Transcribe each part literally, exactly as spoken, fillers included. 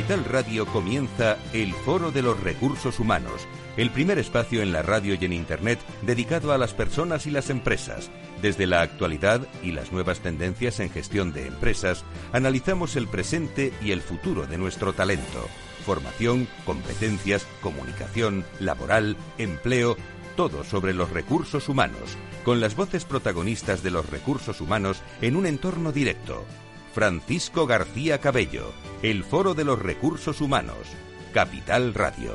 Capital Radio comienza el Foro de los Recursos Humanos, el primer espacio en la radio y en Internet dedicado a las personas y las empresas. Desde la actualidad y las nuevas tendencias en gestión de empresas, analizamos el presente y el futuro de nuestro talento. Formación, competencias, comunicación, laboral, empleo, todo sobre los recursos humanos, con las voces protagonistas de los recursos humanos en un entorno directo. Francisco García Cabello, el Foro de los Recursos Humanos, Capital Radio.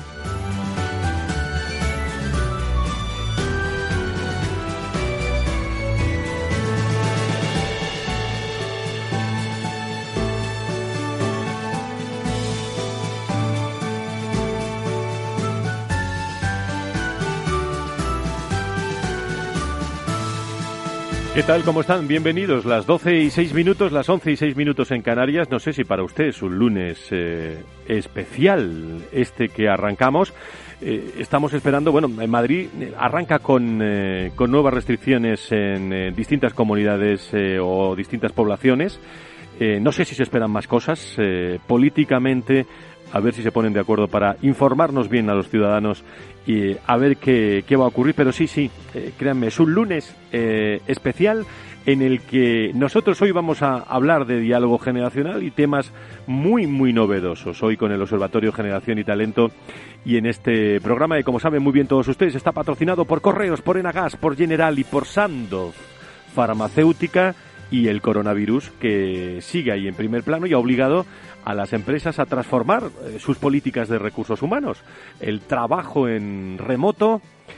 ¿Qué tal? ¿Cómo están? Bienvenidos. Las doce y seis minutos, las once y seis minutos en Canarias. No sé si para usted es un lunes eh, especial este que arrancamos. Eh, estamos esperando, bueno, en Madrid arranca con, eh, con nuevas restricciones en eh, distintas comunidades eh, o distintas poblaciones. Eh, no sé si se esperan más cosas. Eh, políticamente, a ver si se ponen de acuerdo para informarnos bien a los ciudadanos y a ver qué, qué va a ocurrir. Pero sí, sí, eh, créanme, es un lunes eh, especial en el que nosotros hoy vamos a hablar de diálogo generacional y temas muy, muy novedosos. Hoy con el Observatorio Generación y Talento, y en este programa, que como saben muy bien todos ustedes, está patrocinado por Correos, por Enagas, por General y por Sandoz Farmacéutica, y el coronavirus, que sigue ahí en primer plano y ha obligado a las empresas a transformar eh, sus políticas de recursos humanos. El trabajo en remoto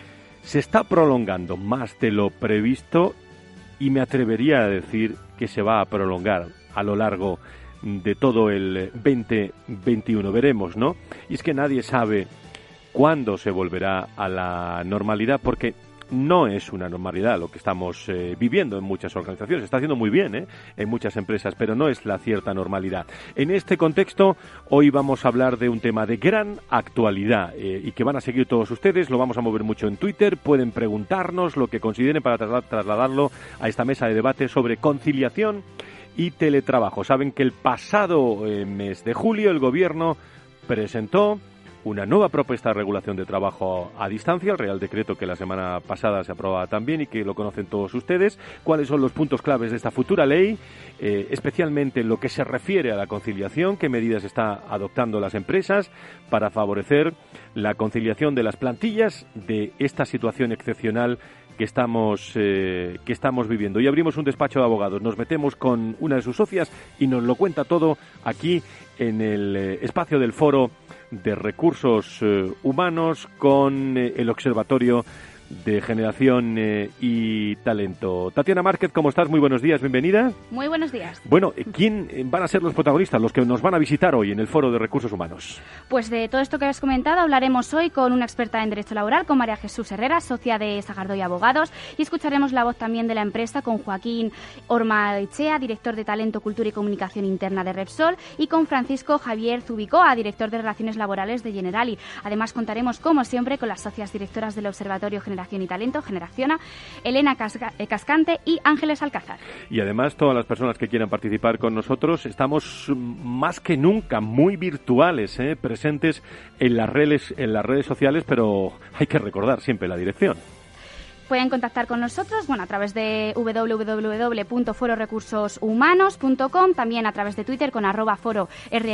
se está prolongando más de lo previsto y me atrevería a decir que se va a prolongar a lo largo de todo el veinte veintiuno. Veremos, ¿no? Y es que nadie sabe cuándo se volverá a la normalidad, porque no es una normalidad lo que estamos eh, viviendo en muchas organizaciones. Está haciendo muy bien ¿eh? en muchas empresas, pero no es la cierta normalidad. En este contexto, hoy vamos a hablar de un tema de gran actualidad eh, y que van a seguir todos ustedes. Lo vamos a mover mucho en Twitter. Pueden preguntarnos lo que consideren para trasla- trasladarlo a esta mesa de debate sobre conciliación y teletrabajo. Saben que el pasado eh, mes de julio el Gobierno presentó una nueva propuesta de regulación de trabajo a distancia, el Real Decreto que la semana pasada se aprobaba también y que lo conocen todos ustedes. ¿Cuáles son los puntos claves de esta futura ley? Eh, especialmente en lo que se refiere a la conciliación, qué medidas está adoptando las empresas para favorecer la conciliación de las plantillas de esta situación excepcional que estamos eh, que estamos viviendo. Y abrimos un despacho de abogados, nos metemos con una de sus socias y nos lo cuenta todo aquí en el eh, espacio del Foro de Recursos eh, Humanos con eh, el Observatorio de Generación eh, y Talento. Tatiana Márquez, ¿cómo estás? Muy buenos días, bienvenida. Muy buenos días. Bueno, ¿quién van a ser los protagonistas, los que nos van a visitar hoy en el Foro de Recursos Humanos? Pues de todo esto que has comentado hablaremos hoy con una experta en Derecho Laboral, con María Jesús Herrera, socia de Sagardoy Abogados, y escucharemos la voz también de la empresa con Joaquín Ormaechea, director de Talento, Cultura y Comunicación Interna de Repsol, y con Francisco Javier Zubicoa, director de Relaciones Laborales de Generali. Además contaremos, como siempre, con las socias directoras del Observatorio Generación y Talento, Generaciona, Elena Casca- Cascante y Ángeles Alcázar. Y además todas las personas que quieran participar con nosotros, estamos más que nunca muy virtuales, ¿eh? presentes en las redes, en las redes sociales, pero hay que recordar siempre la dirección. Pueden contactar con nosotros, bueno, a través de doble u doble u doble u punto foro recursos humanos punto com, también a través de Twitter con arroba foro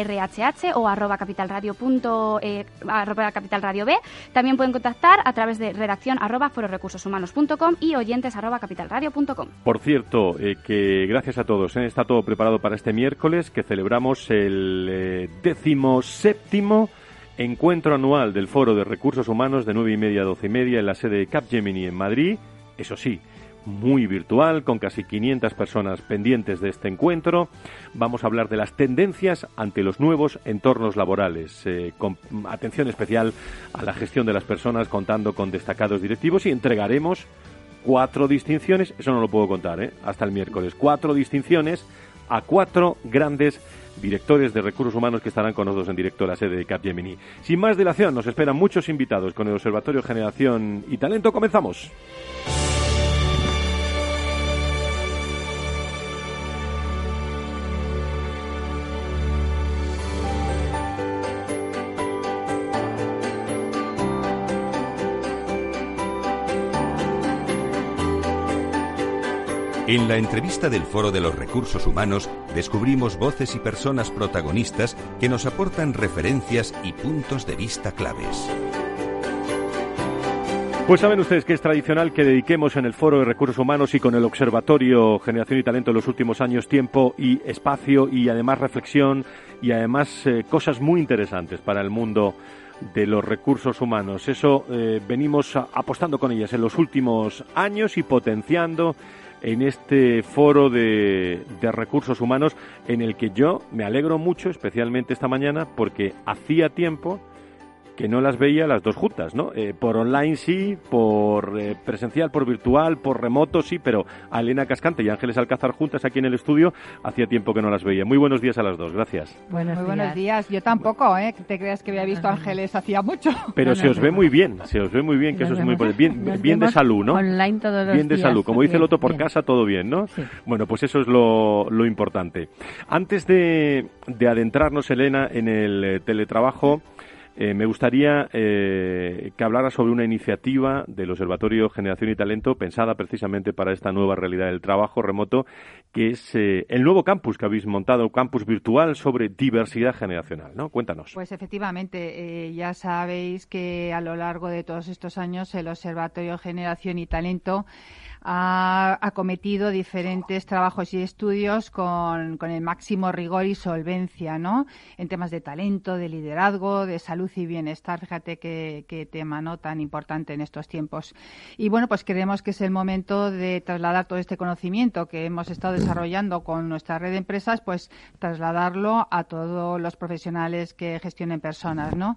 rrhh o arroba capitalradio, punto, eh, arroba capitalradio B. También pueden contactar a través de redacción arroba foro recursos humanos punto com y oyentes arroba capitalradio punto com. Por cierto, eh, que gracias a todos, ¿eh? está todo preparado para este miércoles, que celebramos el eh, décimo séptimo encuentro anual del Foro de Recursos Humanos de nueve y media a doce y media en la sede de Capgemini en Madrid. Eso sí, muy virtual, con casi quinientas personas pendientes de este encuentro. Vamos a hablar de las tendencias ante los nuevos entornos laborales, eh, con atención especial a la gestión de las personas, contando con destacados directivos, y entregaremos cuatro distinciones, eso no lo puedo contar, ¿eh? hasta el miércoles, cuatro distinciones a cuatro grandes directores de recursos humanos que estarán con nosotros en directo a la sede de Capgemini. Sin más dilación, nos esperan muchos invitados con el Observatorio Generación y Talento. ¡Comenzamos! En la entrevista del Foro de los Recursos Humanos descubrimos voces y personas protagonistas que nos aportan referencias y puntos de vista claves. Pues saben ustedes que es tradicional que dediquemos en el Foro de Recursos Humanos y con el Observatorio Generación y Talento en los últimos años tiempo y espacio y además reflexión y además eh, cosas muy interesantes para el mundo de los recursos humanos. Eso eh, venimos a, apostando con ellas en los últimos años y potenciando en este foro de, de recursos humanos en el que yo me alegro mucho, especialmente esta mañana, porque hacía tiempo que no las veía las dos juntas, ¿no? Eh, por online sí, por eh, presencial, por virtual, por remoto sí, pero a Elena Cascante y Ángeles Alcázar juntas aquí en el estudio hacía tiempo que no las veía. Muy buenos días a las dos, gracias. Buenos Muy días. buenos días. Yo tampoco, ¿eh? Que te creas que había visto a Ángeles hacía mucho. Pero no, se os ve muy bien, se os ve muy bien, que eso es muy importante. Bien, bien de salud, ¿no? Online todos los Bien de días. salud, como dice bien, el otro, por bien. casa todo bien, ¿no? Sí. Bueno, pues eso es lo, lo importante. Antes de, de adentrarnos, Elena, en el eh, teletrabajo, Eh, me gustaría eh, que hablara sobre una iniciativa del Observatorio Generación y Talento pensada precisamente para esta nueva realidad del trabajo remoto, que es eh, el nuevo campus que habéis montado, campus virtual sobre diversidad generacional, ¿no? Cuéntanos. Pues efectivamente, eh, ya sabéis que a lo largo de todos estos años el Observatorio Generación y Talento ha acometido diferentes trabajos y estudios con, con el máximo rigor y solvencia, ¿no? En temas de talento, de liderazgo, de salud y bienestar. Fíjate qué, qué tema, ¿no?, tan importante en estos tiempos. Y bueno, pues creemos que es el momento de trasladar todo este conocimiento que hemos estado desarrollando con nuestra red de empresas, pues trasladarlo a todos los profesionales que gestionen personas, ¿no?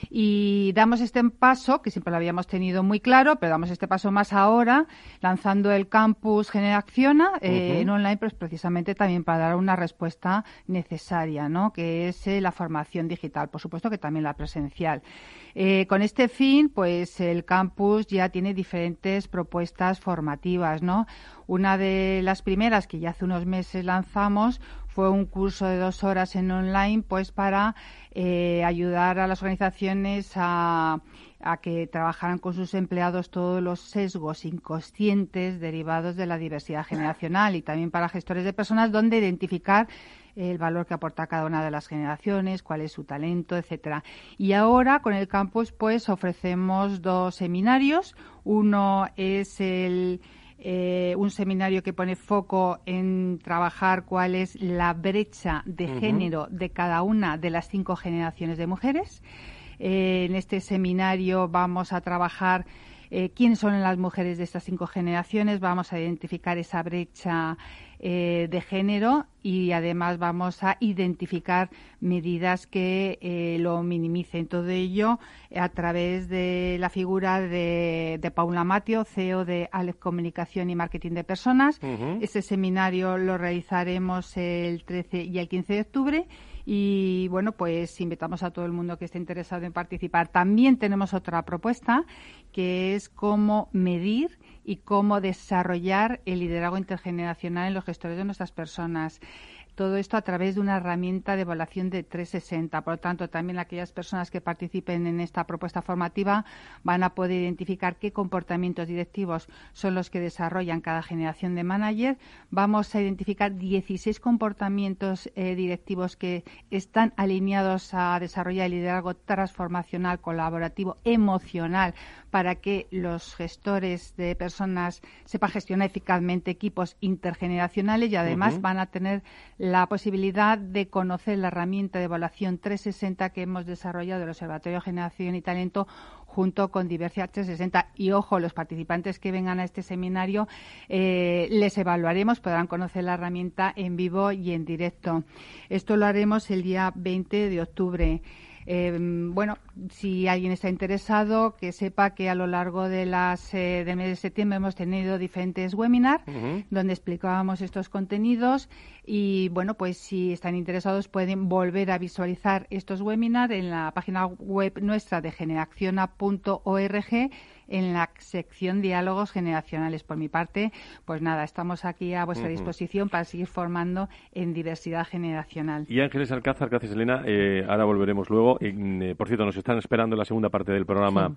Y damos este paso, que siempre lo habíamos tenido muy claro, pero damos este paso más ahora, lanzando el campus Generaciona eh, uh-huh. en online, pues precisamente también para dar una respuesta necesaria, ¿no?, que es eh, la formación digital, por supuesto que también la presencial. Eh, con este fin, pues el campus ya tiene diferentes propuestas formativas, ¿no? Una de las primeras que ya hace unos meses lanzamos fue un curso de dos horas en online, pues para eh, ayudar a las organizaciones a a que trabajaran con sus empleados todos los sesgos inconscientes derivados de la diversidad generacional, y también para gestores de personas, donde identificar el valor que aporta cada una de las generaciones, cuál es su talento, etcétera. Y ahora con el campus pues ofrecemos dos seminarios. Uno es el Eh, un seminario que pone foco en trabajar cuál es la brecha de uh-huh. género de cada una de las cinco generaciones de mujeres. Eh, en este seminario vamos a trabajar eh, quiénes son las mujeres de estas cinco generaciones, vamos a identificar esa brecha eh, de género y además vamos a identificar medidas que eh, lo minimicen. Todo ello a través de la figura de, de Paula Mateo, C E O de Aleph Comunicación y Marketing de Personas. Uh-huh. Este seminario lo realizaremos el trece y el quince de octubre. Y bueno, pues invitamos a todo el mundo que esté interesado en participar. También tenemos otra propuesta, que es cómo medir y cómo desarrollar el liderazgo intergeneracional en los gestores de nuestras personas. Todo esto a través de una herramienta de evaluación de trescientos sesenta. Por lo tanto, también aquellas personas que participen en esta propuesta formativa van a poder identificar qué comportamientos directivos son los que desarrollan cada generación de manager. Vamos a identificar dieciséis comportamientos eh, directivos que están alineados a desarrollar el liderazgo transformacional, colaborativo, emocional, para que los gestores de personas sepan gestionar eficazmente equipos intergeneracionales, y además uh-huh. van a tener la posibilidad de conocer la herramienta de evaluación trescientos sesenta que hemos desarrollado del Observatorio Generación y Talento junto con Diversidad trescientos sesenta. Y ojo, los participantes que vengan a este seminario eh, les evaluaremos, podrán conocer la herramienta en vivo y en directo. Esto lo haremos el día veinte de octubre. Eh, bueno, si alguien está interesado, que sepa que a lo largo de las eh, del mes de septiembre hemos tenido diferentes webinars uh-huh. donde explicábamos estos contenidos, y bueno, pues si están interesados pueden volver a visualizar estos webinars en la página web nuestra de generaciona punto org, en la sección Diálogos Generacionales. Por mi parte, pues nada, estamos aquí a vuestra uh-huh. disposición para seguir formando en diversidad generacional. Y Ángeles Alcázar, gracias Elena, eh, ahora volveremos luego. Eh, por cierto, nos están esperando en la segunda parte del programa sí.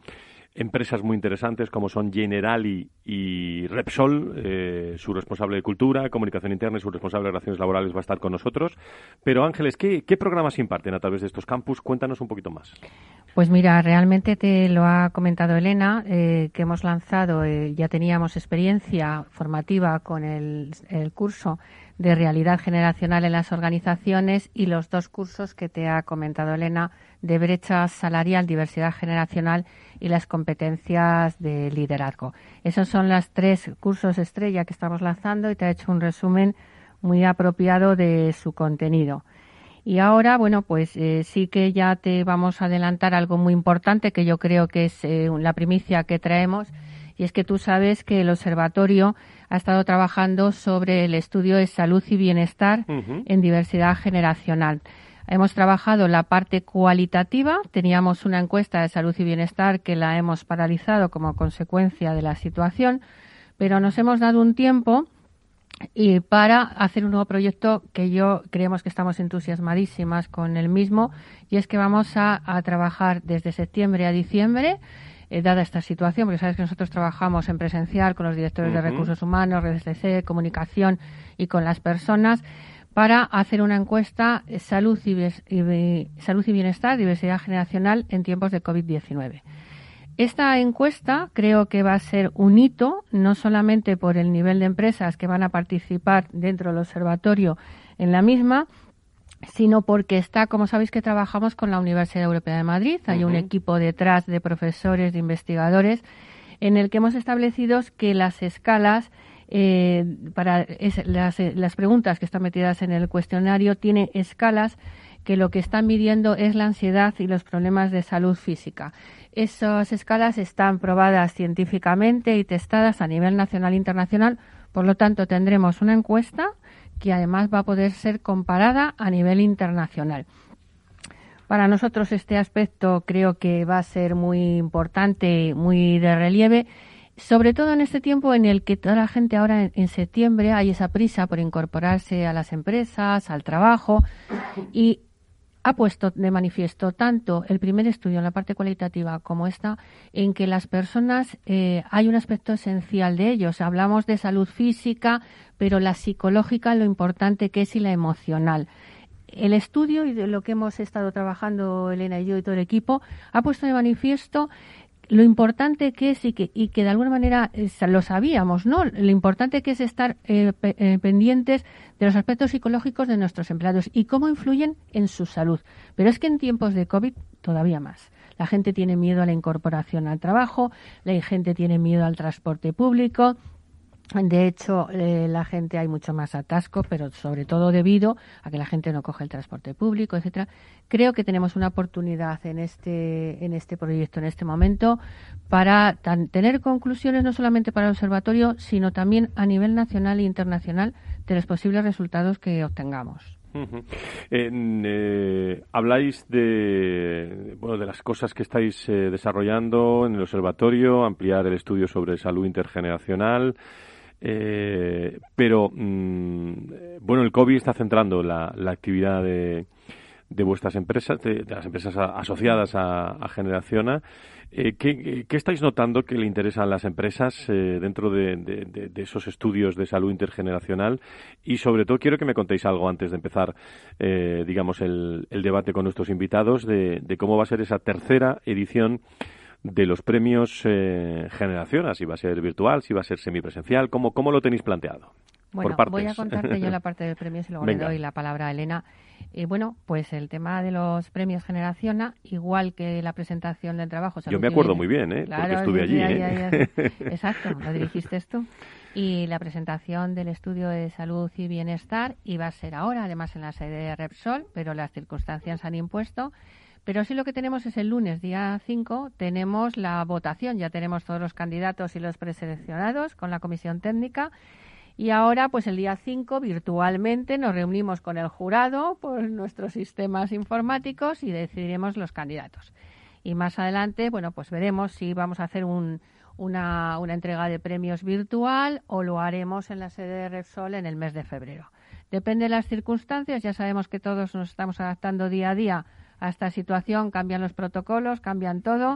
empresas muy interesantes como son Generali y Repsol. Eh, su responsable de Cultura, Comunicación Interna y su responsable de Relaciones Laborales va a estar con nosotros. Pero Ángeles, ¿qué, qué programas se imparten a través de estos campus? Cuéntanos un poquito más. Pues mira, realmente te lo ha comentado Elena, eh, que hemos lanzado, eh, ya teníamos experiencia formativa con el, el curso de realidad generacional en las organizaciones y los dos cursos que te ha comentado Elena de brecha salarial, diversidad generacional y las competencias de liderazgo. Esos son los tres cursos estrella que estamos lanzando y te ha hecho un resumen muy apropiado de su contenido. Y ahora, bueno, pues eh, sí que ya te vamos a adelantar algo muy importante que yo creo que es eh, la primicia que traemos, y es que tú sabes que el observatorio ha estado trabajando sobre el estudio de salud y bienestar uh-huh. en diversidad generacional. Hemos trabajado la parte cualitativa, teníamos una encuesta de salud y bienestar que la hemos paralizado como consecuencia de la situación, pero nos hemos dado un tiempo y para hacer un nuevo proyecto que yo creemos que estamos entusiasmadísimas con el mismo, y es que vamos a, a trabajar desde septiembre a diciembre, eh, dada esta situación, porque sabes que nosotros trabajamos en presencial con los directores uh-huh. de recursos humanos, redes de C, comunicación y con las personas, para hacer una encuesta eh, salud, y, y, salud y bienestar, diversidad generacional en tiempos de covid diecinueve. Esta encuesta creo que va a ser un hito, no solamente por el nivel de empresas que van a participar dentro del observatorio en la misma, sino porque está, como sabéis, que trabajamos con la Universidad Europea de Madrid. Hay uh-huh. un equipo detrás de profesores, de investigadores, en el que hemos establecido que las escalas, eh, para es, las, las preguntas que están metidas en el cuestionario, tiene escalas que lo que están midiendo es la ansiedad y los problemas de salud física. Esas escalas están probadas científicamente y testadas a nivel nacional e internacional, por lo tanto tendremos una encuesta que además va a poder ser comparada a nivel internacional. Para nosotros este aspecto creo que va a ser muy importante, muy de relieve, sobre todo en este tiempo en el que toda la gente ahora en, en septiembre hay esa prisa por incorporarse a las empresas, al trabajo, y ha puesto de manifiesto tanto el primer estudio en la parte cualitativa como esta, en que las personas, eh, hay un aspecto esencial de ellos. Hablamos de salud física, pero la psicológica, lo importante que es, y la emocional. El estudio, y de lo que hemos estado trabajando Elena y yo y todo el equipo, ha puesto de manifiesto lo importante que es, y que, y que de alguna manera eh, lo sabíamos, ¿no? Lo importante que es estar eh, pe- eh, pendientes de los aspectos psicológicos de nuestros empleados y cómo influyen en su salud. Pero es que en tiempos de COVID todavía más. La gente tiene miedo a la incorporación al trabajo, la gente tiene miedo al transporte público. De hecho, eh, la gente, hay mucho más atasco, pero sobre todo debido a que la gente no coge el transporte público, etcétera. Creo que tenemos una oportunidad en este en este proyecto, en este momento, para tan, tener conclusiones no solamente para el observatorio, sino también a nivel nacional e internacional de los posibles resultados que obtengamos. Uh-huh. Eh, eh, habláis de bueno de las cosas que estáis eh, desarrollando en el observatorio, ampliar el estudio sobre salud intergeneracional. Eh, pero mmm, bueno, el COVID está centrando la, la actividad de, de vuestras empresas, de, de las empresas a, asociadas a, a Generaciona. Eh, ¿qué, ¿Qué estáis notando que le interesa a las empresas eh, dentro de, de, de, de esos estudios de salud intergeneracional? Y sobre todo quiero que me contéis algo antes de empezar, eh, digamos, el, el debate con nuestros invitados de, de cómo va a ser esa tercera edición de los premios eh, Generaciona, si va a ser virtual, si va a ser semipresencial, ¿cómo, cómo lo tenéis planteado? Bueno, por partes. Voy a contarte yo la parte del premio y luego Venga. le doy la palabra a Elena. Eh, bueno, pues el tema de los premios Generaciona, igual que la presentación del trabajo. Yo me acuerdo muy bien, ¿eh? Claro, porque estuve allí. Ya, ¿eh? ya, ya. Exacto, lo dirigiste tú. Y la presentación del estudio de salud y bienestar iba a ser ahora, además en la sede de Repsol, pero las circunstancias han impuesto. Pero sí lo que tenemos es el lunes, día cinco, tenemos la votación. Ya tenemos todos los candidatos y los preseleccionados con la comisión técnica. Y ahora, pues el día cinco, virtualmente, nos reunimos con el jurado por nuestros sistemas informáticos y decidiremos los candidatos. Y más adelante, bueno, pues veremos si vamos a hacer un, una, una entrega de premios virtual o lo haremos en la sede de Repsol en el mes de febrero. Depende de las circunstancias. Ya sabemos que todos nos estamos adaptando día a día a esta situación, cambian los protocolos, cambian todo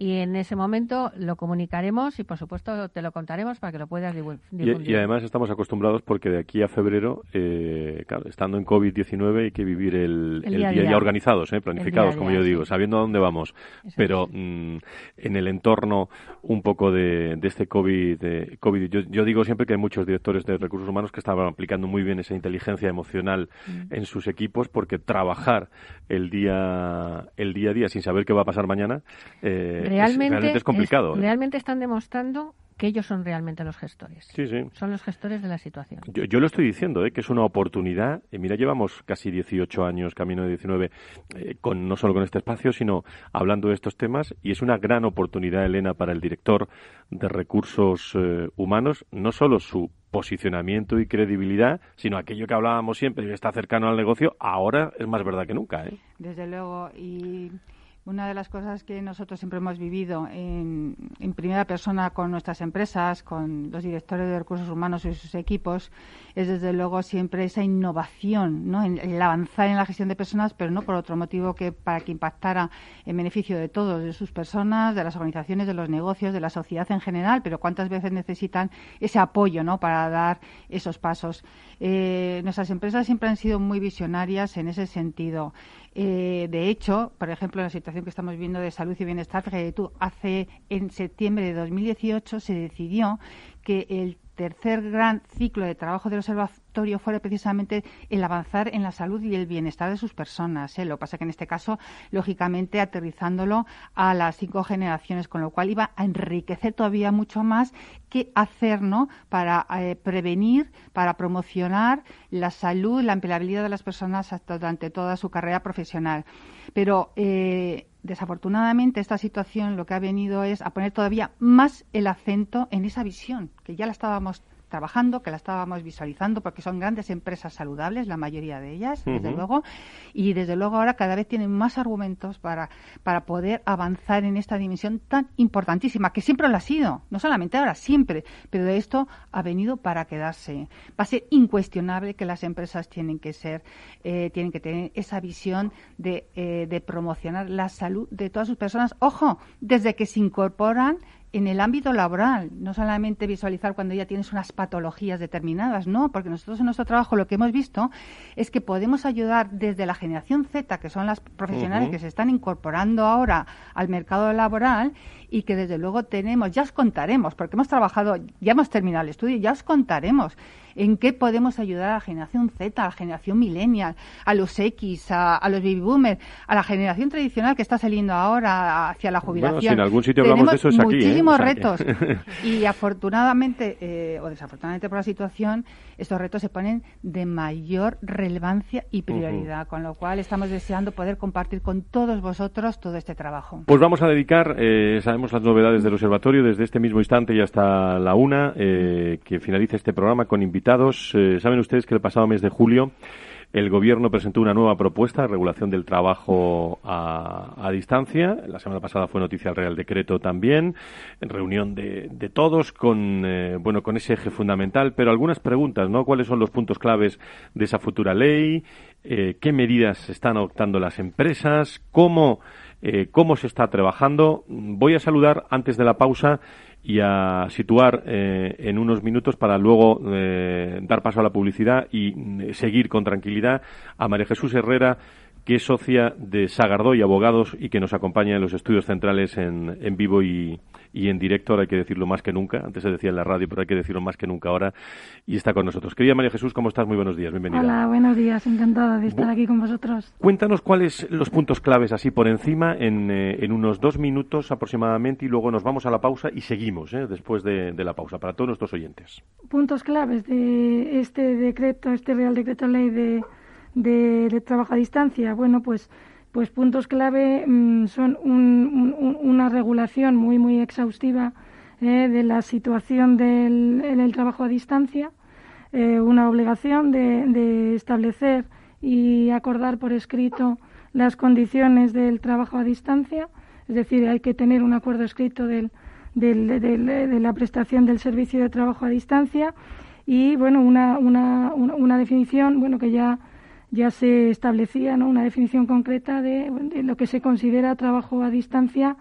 y en ese momento lo comunicaremos y, por supuesto, te lo contaremos para que lo puedas difundir. Y, y además estamos acostumbrados porque de aquí a febrero, eh, claro, estando en covid diecinueve hay que vivir el, el, el día a día, día organizados, eh, planificados, día como día, yo digo, sí. sabiendo a dónde vamos. Eso Pero mmm, en el entorno un poco de, de este COVID, de COVID yo, yo digo siempre que hay muchos directores de recursos humanos que estaban aplicando muy bien esa inteligencia emocional mm. en sus equipos, porque trabajar el día el día a día sin saber qué va a pasar mañana eh, realmente, es, realmente es complicado. Es, ¿eh? Realmente están demostrando que ellos son realmente los gestores. Sí, sí. Son los gestores de la situación. Yo, yo lo estoy diciendo, ¿eh? que es una oportunidad. Eh, mira, llevamos casi dieciocho años, camino de diecinueve, eh, con, no solo con este espacio, sino hablando de estos temas, y es una gran oportunidad, Elena, para el director de recursos eh, humanos, no solo su posicionamiento y credibilidad, sino aquello que hablábamos siempre, que está cercano al negocio, ahora es más verdad que nunca, ¿eh? Desde luego, y una de las cosas que nosotros siempre hemos vivido en, en primera persona con nuestras empresas, con los directores de recursos humanos y sus equipos, es desde luego siempre esa innovación, ¿no? En, el avanzar en la gestión de personas, pero no por otro motivo que para que impactara en beneficio de todos, de sus personas, de las organizaciones, de los negocios, de la sociedad en general, pero cuántas veces necesitan ese apoyo, ¿no? Para dar esos pasos. Eh, nuestras empresas siempre han sido muy visionarias en ese sentido. Eh, de hecho, por ejemplo, en la situación que estamos viendo de salud y bienestar, que tú, hace en septiembre de dos mil dieciocho se decidió que el tercer gran ciclo de trabajo del observatorio fuera precisamente el avanzar en la salud y el bienestar de sus personas, ¿eh? Lo que pasa que en este caso, lógicamente, aterrizándolo a las cinco generaciones, con lo cual iba a enriquecer todavía mucho más qué hacer, ¿no? Para eh, prevenir, para promocionar la salud, la empleabilidad de las personas hasta, durante toda su carrera profesional. Pero eh, desafortunadamente esta situación lo que ha venido es a poner todavía más el acento en esa visión, que ya la estábamos trabajando, que la estábamos visualizando, porque son grandes empresas saludables, la mayoría de ellas, uh-huh. desde luego, y desde luego ahora cada vez tienen más argumentos para, para poder avanzar en esta dimensión tan importantísima, que siempre lo ha sido, no solamente ahora, siempre, pero de esto ha venido para quedarse. Va a ser incuestionable que las empresas tienen que ser, eh, tienen que tener esa visión de, eh, de promocionar la salud de todas sus personas, ojo, desde que se incorporan en el ámbito laboral, no solamente visualizar cuando ya tienes unas patologías determinadas, no, porque nosotros en nuestro trabajo lo que hemos visto es que podemos ayudar desde la generación Z, que son las profesionales uh-huh. que se están incorporando ahora al mercado laboral y que desde luego tenemos, ya os contaremos, porque hemos trabajado, ya hemos terminado el estudio, ya os contaremos en qué podemos ayudar a la generación Z, a la generación millennial, a los X, a, a los baby boomers, a la generación tradicional que está saliendo ahora hacia la jubilación. Bueno, si en algún sitio hablamos de eso es aquí, ¿eh? Muchísimos retos. Y afortunadamente, eh, o desafortunadamente por la situación, estos retos se ponen de mayor relevancia y prioridad, uh-huh. con lo cual estamos deseando poder compartir con todos vosotros todo este trabajo. Pues vamos a dedicar, eh, sabemos las novedades del observatorio desde este mismo instante y hasta la una, eh, que finalice este programa con invitados. Eh, saben ustedes que el pasado mes de julio el Gobierno presentó una nueva propuesta de regulación del trabajo a, a distancia. La semana pasada fue noticia el Real Decreto también, en reunión de, de todos con eh, bueno con ese eje fundamental, pero algunas preguntas, ¿no? ¿Cuáles son los puntos claves de esa futura ley? Eh, ¿Qué medidas están adoptando las empresas? ¿Cómo, eh, cómo se está trabajando? Voy a saludar antes de la pausa y a situar eh, en unos minutos para luego eh, dar paso a la publicidad y eh, seguir con tranquilidad a María Jesús Herrera, que es socia de Sagardó y Abogados y que nos acompaña en los estudios centrales en, en vivo y, y en directo. Ahora hay que decirlo más que nunca. Antes se decía en la radio, pero hay que decirlo más que nunca ahora. Y está con nosotros. Querida María Jesús, ¿cómo estás? Muy buenos días. Bienvenida. Hola, buenos días. Encantada de estar Bu- aquí con vosotros. Cuéntanos cuáles los puntos claves así por encima en, eh, en unos dos minutos aproximadamente y luego nos vamos a la pausa y seguimos eh, después de, de la pausa para todos nuestros oyentes. Puntos claves de este decreto, este Real Decreto Ley de De, de trabajo a distancia. Bueno, pues pues puntos clave mmm, son un, un, una regulación muy muy exhaustiva eh, de la situación del, del trabajo a distancia, eh, una obligación de, de establecer y acordar por escrito las condiciones del trabajo a distancia, es decir, hay que tener un acuerdo escrito del, del, del, de la prestación del servicio de trabajo a distancia y bueno una una una, una definición bueno que ya ya se establecía, ¿no?, una definición concreta de, de lo que se considera trabajo a distancia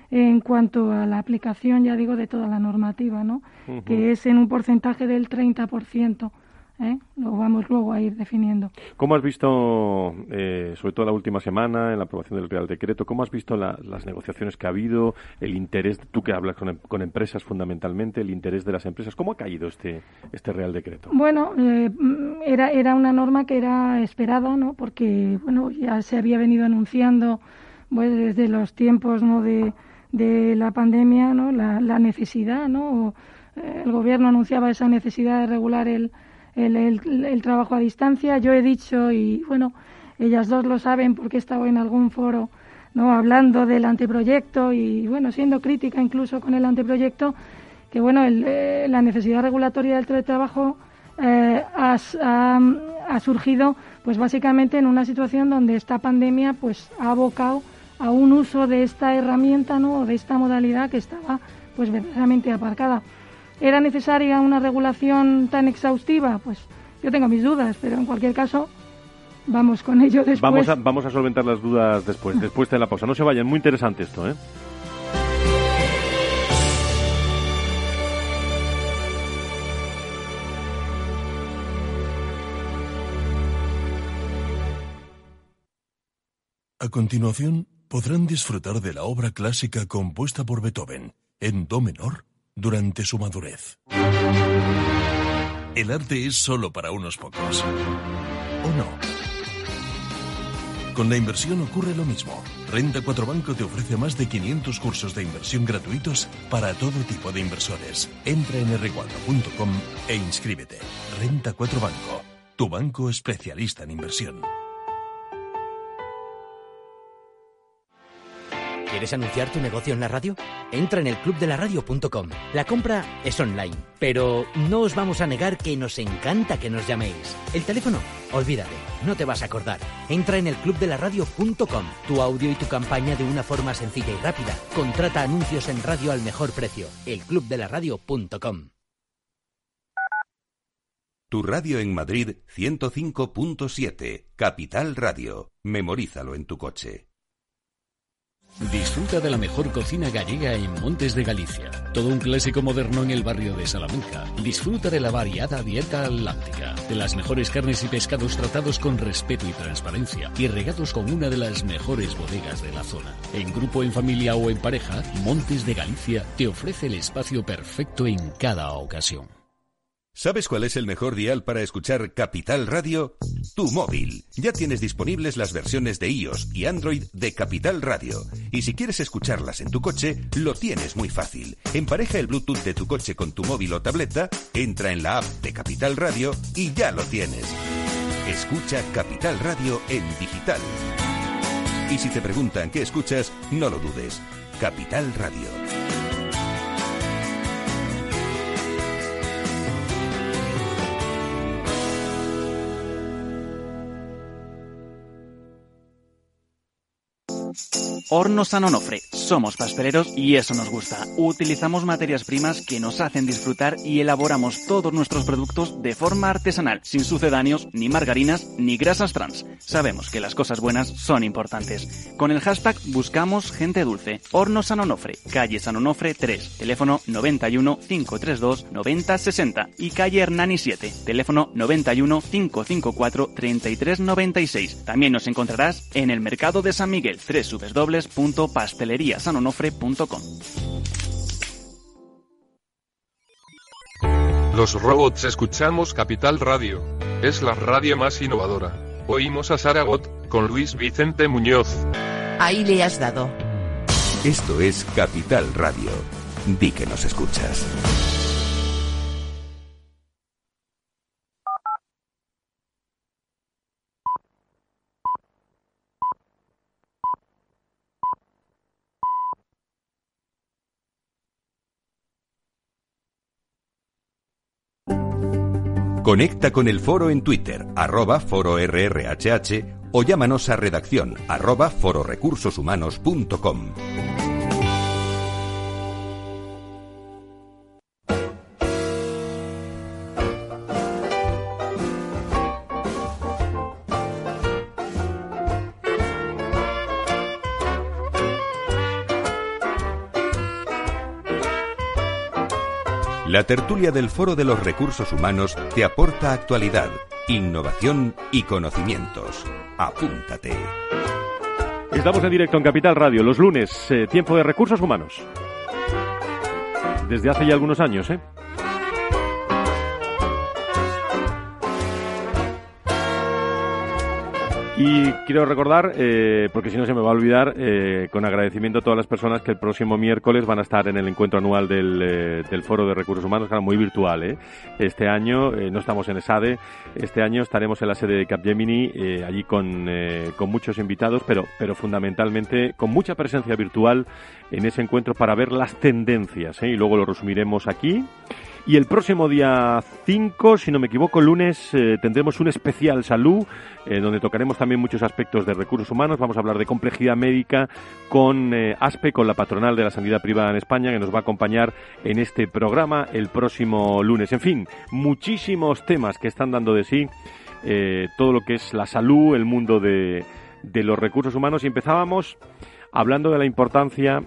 en cuanto a la aplicación, ya digo, de toda la normativa, ¿no? Uh-huh. Que es en un porcentaje del treinta por ciento. ¿Eh? Lo vamos luego a ir definiendo. ¿Cómo has visto, eh, sobre todo la última semana, en la aprobación del Real Decreto, cómo has visto la, las negociaciones que ha habido, el interés, tú que hablas con, con empresas fundamentalmente, el interés de las empresas? ¿Cómo ha caído este este Real Decreto? Bueno, eh, era era una norma que era esperada, ¿no? Porque bueno, ya se había venido anunciando pues, desde los tiempos, ¿no? de, de la pandemia, ¿no? La, la necesidad, ¿no? El gobierno anunciaba esa necesidad de regular el El, el, el trabajo a distancia. Yo he dicho, y bueno, ellas dos lo saben porque he estado en algún foro, ¿no? Hablando del anteproyecto y bueno, siendo crítica incluso con el anteproyecto, que bueno, el, eh, la necesidad regulatoria del teletrabajo eh, ha, ha, ha surgido pues básicamente en una situación donde esta pandemia pues ha abocado a un uso de esta herramienta, ¿no? O de esta modalidad que estaba pues verdaderamente aparcada. ¿Era necesaria una regulación tan exhaustiva? Pues yo tengo mis dudas, pero en cualquier caso vamos con ello después. Vamos a, vamos a solventar las dudas después, después de la pausa. No se vayan, muy interesante esto, ¿eh? A continuación, podrán disfrutar de la obra clásica compuesta por Beethoven, en do menor, durante su madurez. El arte es solo para unos pocos. ¿O no? Con la inversión ocurre lo mismo. Renta cuatro Banco te ofrece más de quinientos cursos de inversión gratuitos para todo tipo de inversores. Entra en erre cuatro punto com e inscríbete. Renta cuatro Banco, tu banco especialista en inversión. ¿Quieres anunciar tu negocio en la radio? Entra en el club de la radio punto com. La compra es online, pero no os vamos a negar que nos encanta que nos llaméis. El teléfono, olvídate, no te vas a acordar. Entra en el club de la radio punto com. Tu audio y tu campaña de una forma sencilla y rápida. Contrata anuncios en radio al mejor precio. el club de la radio punto com. Tu radio en Madrid ciento cinco punto siete. Capital Radio. Memorízalo en tu coche. Disfruta de la mejor cocina gallega en Montes de Galicia. Todo un clásico moderno en el barrio de Salamanca. Disfruta de la variada dieta atlántica, de las mejores carnes y pescados tratados con respeto y transparencia y regados con una de las mejores bodegas de la zona. En grupo, en familia o en pareja, Montes de Galicia te ofrece el espacio perfecto en cada ocasión. ¿Sabes cuál es el mejor dial para escuchar Capital Radio? Tu móvil. Ya tienes disponibles las versiones de iOS y Android de Capital Radio. Y si quieres escucharlas en tu coche, lo tienes muy fácil. Empareja el Bluetooth de tu coche con tu móvil o tableta, entra en la app de Capital Radio y ya lo tienes. Escucha Capital Radio en digital. Y si te preguntan qué escuchas, no lo dudes. Capital Radio. Hornos San Onofre. Somos pasteleros y eso nos gusta. Utilizamos materias primas que nos hacen disfrutar y elaboramos todos nuestros productos de forma artesanal, sin sucedáneos, ni margarinas, ni grasas trans. Sabemos que las cosas buenas son importantes. Con el hashtag buscamos gente dulce. Hornos San Onofre, calle San Onofre tres, teléfono noventa y uno, cinco treinta y dos, noventa sesenta y calle Hernani siete, teléfono noventa y uno, cinco cincuenta y cuatro, treinta y tres noventa y seis. También nos encontrarás en el mercado de San Miguel, doble u doble u doble u punto pastelería san onofre punto com. Los robots escuchamos Capital Radio. Es la radio más innovadora. Oímos a Saragot, con Luis Vicente Muñoz. Ahí le has dado. Esto es Capital Radio. Di que nos escuchas. Conecta con el foro en Twitter, arroba foro R R H H, o llámanos a redacción, arroba fororecursoshumanos punto com. La tertulia del Foro de los Recursos Humanos te aporta actualidad, innovación y conocimientos. Apúntate. Estamos en directo en Capital Radio, los lunes, eh, tiempo de recursos humanos. Desde hace ya algunos años, ¿eh? Y quiero recordar, eh, porque si no se me va a olvidar, eh, con agradecimiento a todas las personas que el próximo miércoles van a estar en el encuentro anual del, eh, del Foro de Recursos Humanos, claro, muy virtual, ¿eh? Este año eh, no estamos en ESADE, este año estaremos en la sede de Capgemini, eh, allí con, eh, con muchos invitados, pero, pero fundamentalmente con mucha presencia virtual en ese encuentro para ver las tendencias, ¿eh? Y luego lo resumiremos aquí. Y el próximo día cinco, si no me equivoco, lunes, eh, tendremos un especial salud, eh, donde tocaremos también muchos aspectos de recursos humanos. Vamos a hablar de complejidad médica con eh, ASPE, con la patronal de la sanidad privada en España, que nos va a acompañar en este programa el próximo lunes. En fin, muchísimos temas que están dando de sí eh, todo lo que es la salud, el mundo de, de los recursos humanos. Y empezábamos hablando de la importancia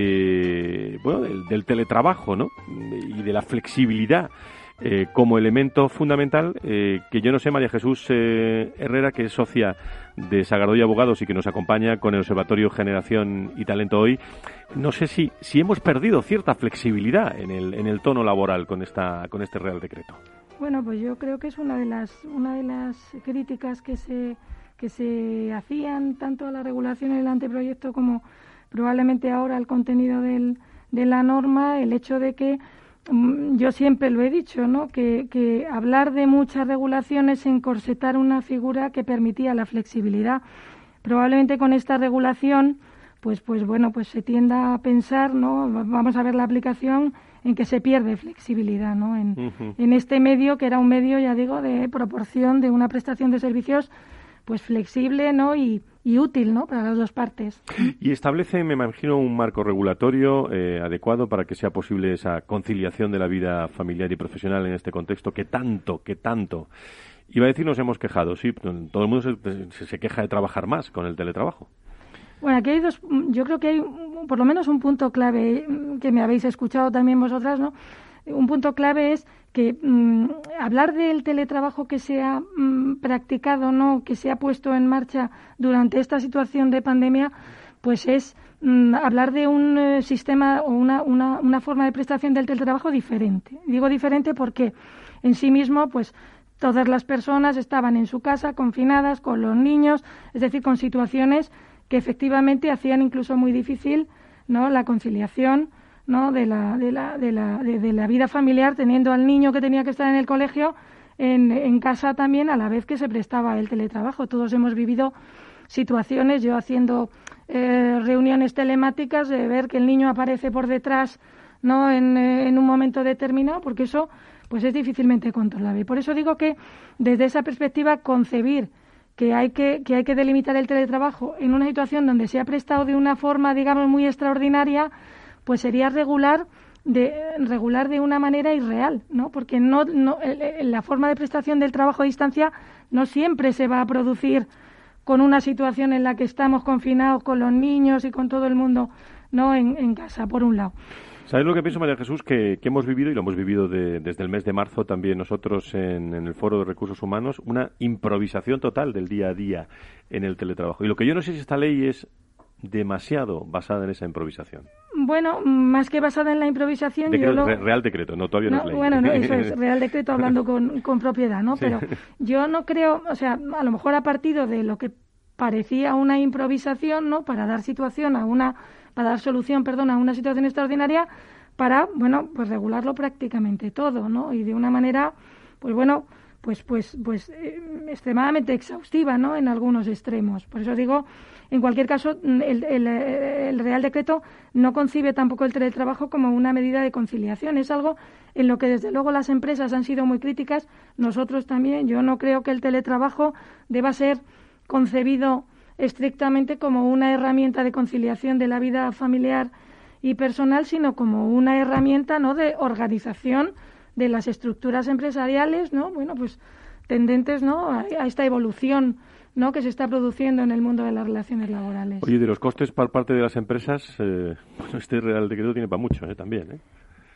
de bueno del, del teletrabajo, ¿no? Y de la flexibilidad eh, como elemento fundamental, eh, que yo no sé, María Jesús eh, Herrera, que es socia de Sagardoy Abogados y que nos acompaña con el Observatorio Generación y Talento hoy, no sé si si hemos perdido cierta flexibilidad en el en el tono laboral con esta con este Real Decreto. Bueno, pues yo creo que es una de las una de las críticas que se que se hacían tanto a la regulación en el anteproyecto como probablemente ahora al contenido del, de la norma, el hecho de que, mm, yo siempre lo he dicho, ¿no? que, que hablar de muchas regulaciones es encorsetar una figura que permitía la flexibilidad. Probablemente con esta regulación, pues, pues bueno, pues se tienda a pensar, ¿no? Vamos a ver la aplicación en que se pierde flexibilidad, ¿no? En, uh-huh. en este medio, que era un medio, ya digo, de proporción de una prestación de servicios pues flexible, ¿no? y, y útil, ¿no? Para las dos partes. Y establece, me imagino, un marco regulatorio eh, adecuado para que sea posible esa conciliación de la vida familiar y profesional en este contexto que tanto, que tanto, iba a decir, nos hemos quejado, sí, todo el mundo se, se queja de trabajar más con el teletrabajo. Bueno, aquí hay dos, yo creo que hay por lo menos un punto clave que me habéis escuchado también vosotras, ¿no? Un punto clave es que mmm, hablar del teletrabajo que se ha mmm, practicado, no, que se ha puesto en marcha durante esta situación de pandemia, pues es mmm, hablar de un eh, sistema o una, una, una forma de prestación del teletrabajo diferente. Digo diferente porque en sí mismo, pues todas las personas estaban en su casa, confinadas, con los niños, es decir, con situaciones que efectivamente hacían incluso muy difícil, ¿no?, la conciliación, ¿no?, de la de la de la de, de la vida familiar, teniendo al niño que tenía que estar en el colegio en, en casa también, a la vez que se prestaba el teletrabajo. Todos hemos vivido situaciones, yo haciendo eh, reuniones telemáticas, de ver que el niño aparece por detrás, ¿no?, en, en un momento determinado, porque eso pues es difícilmente controlable. Y por eso digo que desde esa perspectiva concebir que hay que que hay que delimitar el teletrabajo en una situación donde se ha prestado de una forma, digamos, muy extraordinaria, pues sería regular de regular de una manera irreal, ¿no? Porque no, no la forma de prestación del trabajo a distancia no siempre se va a producir con una situación en la que estamos confinados con los niños y con todo el mundo, ¿no?, en, en casa, por un lado. ¿Sabes lo que pienso, María Jesús? Que, que hemos vivido, y lo hemos vivido de, desde el mes de marzo también nosotros en, en el Foro de Recursos Humanos, una improvisación total del día a día en el teletrabajo. Y lo que yo no sé si esta ley es demasiado basada en esa improvisación. Bueno, más que basada en la improvisación... Decreto, yo lo... Real Decreto, no, todavía no, no es ley. Bueno, no, eso es Real Decreto hablando con, con propiedad, ¿no? Pero sí. Yo no creo, o sea, a lo mejor a partir de lo que parecía una improvisación, ¿no?, para dar situación a una... para dar solución, perdón, a una situación extraordinaria, para, bueno, pues regularlo prácticamente todo, ¿no? Y de una manera, pues bueno, pues pues pues eh, extremadamente exhaustiva, ¿no?, en algunos extremos. Por eso digo, en cualquier caso, el, el, el Real Decreto no concibe tampoco el teletrabajo como una medida de conciliación. Es algo en lo que desde luego las empresas han sido muy críticas, nosotros también. Yo no creo que el teletrabajo deba ser concebido estrictamente como una herramienta de conciliación de la vida familiar y personal, sino como una herramienta, ¿no?, de organización de las estructuras empresariales, ¿no?, bueno, pues tendentes, ¿no?, a, a esta evolución, ¿no?, que se está produciendo en el mundo de las relaciones laborales. Oye, de los costes por parte de las empresas, eh, bueno, este Real Decreto tiene para mucho, ¿eh?, también, ¿eh?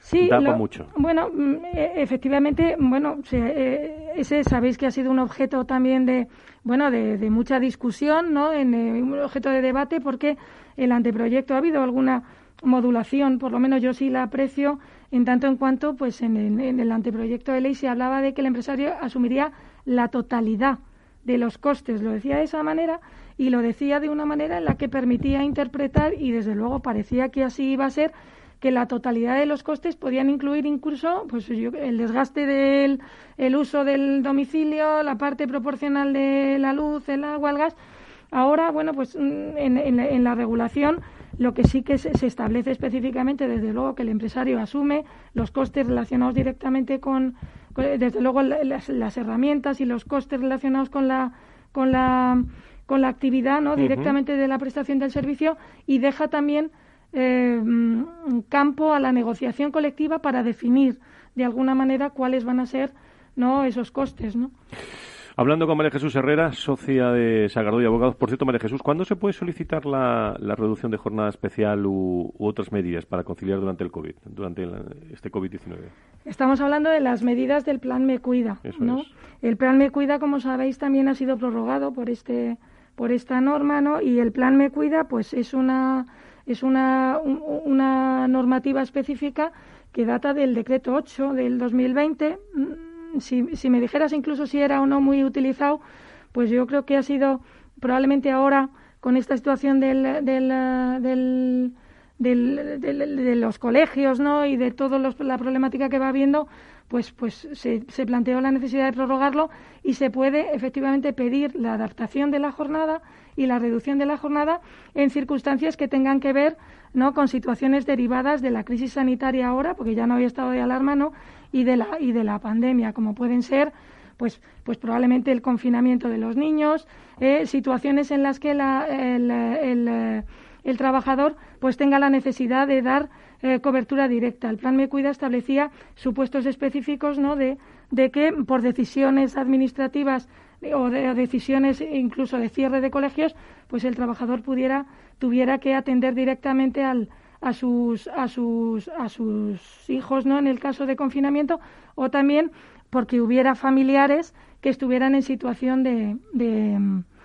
Sí, da lo, para mucho. Bueno, efectivamente, bueno, ese sabéis que ha sido un objeto también de, bueno, de, de mucha discusión, ¿no? En, en un objeto de debate, porque el anteproyecto ha habido alguna modulación, por lo menos yo sí la aprecio, en tanto en cuanto, pues en el, en el anteproyecto de ley se hablaba de que el empresario asumiría la totalidad de los costes, lo decía de esa manera y lo decía de una manera en la que permitía interpretar, y desde luego parecía que así iba a ser, que la totalidad de los costes podían incluir incluso pues yo, el desgaste del el uso del domicilio, la parte proporcional de la luz, el agua, el gas. Ahora, bueno, pues en, en, en la regulación lo que sí que se, se establece específicamente, desde luego, que el empresario asume los costes relacionados directamente con, con desde luego, las, las herramientas y los costes relacionados con la con la con la actividad, ¿no? Directamente uh-huh. de la prestación del servicio, y deja también Eh, campo a la negociación colectiva para definir de alguna manera cuáles van a ser, ¿no?, esos costes, ¿no? Hablando con María Jesús Herrera, socia de Sagardoy Abogados. Por cierto, María Jesús, ¿cuándo se puede solicitar la, la reducción de jornada especial u, u otras medidas para conciliar durante el COVID, durante la, este COVID diecinueve? Estamos hablando de las medidas del Plan Me Cuida, Eso ¿no? Es. El Plan Me Cuida, como sabéis, también ha sido prorrogado por este por esta norma, ¿no? Y el Plan Me Cuida, pues es una es una, un, una normativa específica que data del decreto ocho del dos mil veinte. Si, si me dijeras incluso si era o no muy utilizado, pues yo creo que ha sido probablemente ahora, con esta situación del, del, del, del, del, de los colegios, ¿no?, y de toda la problemática que va habiendo, pues, pues se, se planteó la necesidad de prorrogarlo, y se puede efectivamente pedir la adaptación de la jornada y la reducción de la jornada en circunstancias que tengan que ver, ¿no?, con situaciones derivadas de la crisis sanitaria ahora, porque ya no había estado de alarma, ¿no?, y de la y de la pandemia, como pueden ser pues pues probablemente el confinamiento de los niños, eh, situaciones en las que la, el, el, el trabajador pues tenga la necesidad de dar eh, cobertura directa. El Plan Me Cuida establecía supuestos específicos, ¿no?, de, de que por decisiones administrativas o de o decisiones incluso de cierre de colegios, pues el trabajador pudiera tuviera que atender directamente al a sus a sus a sus hijos, ¿no?, en el caso de confinamiento, o también porque hubiera familiares que estuvieran en situación de, de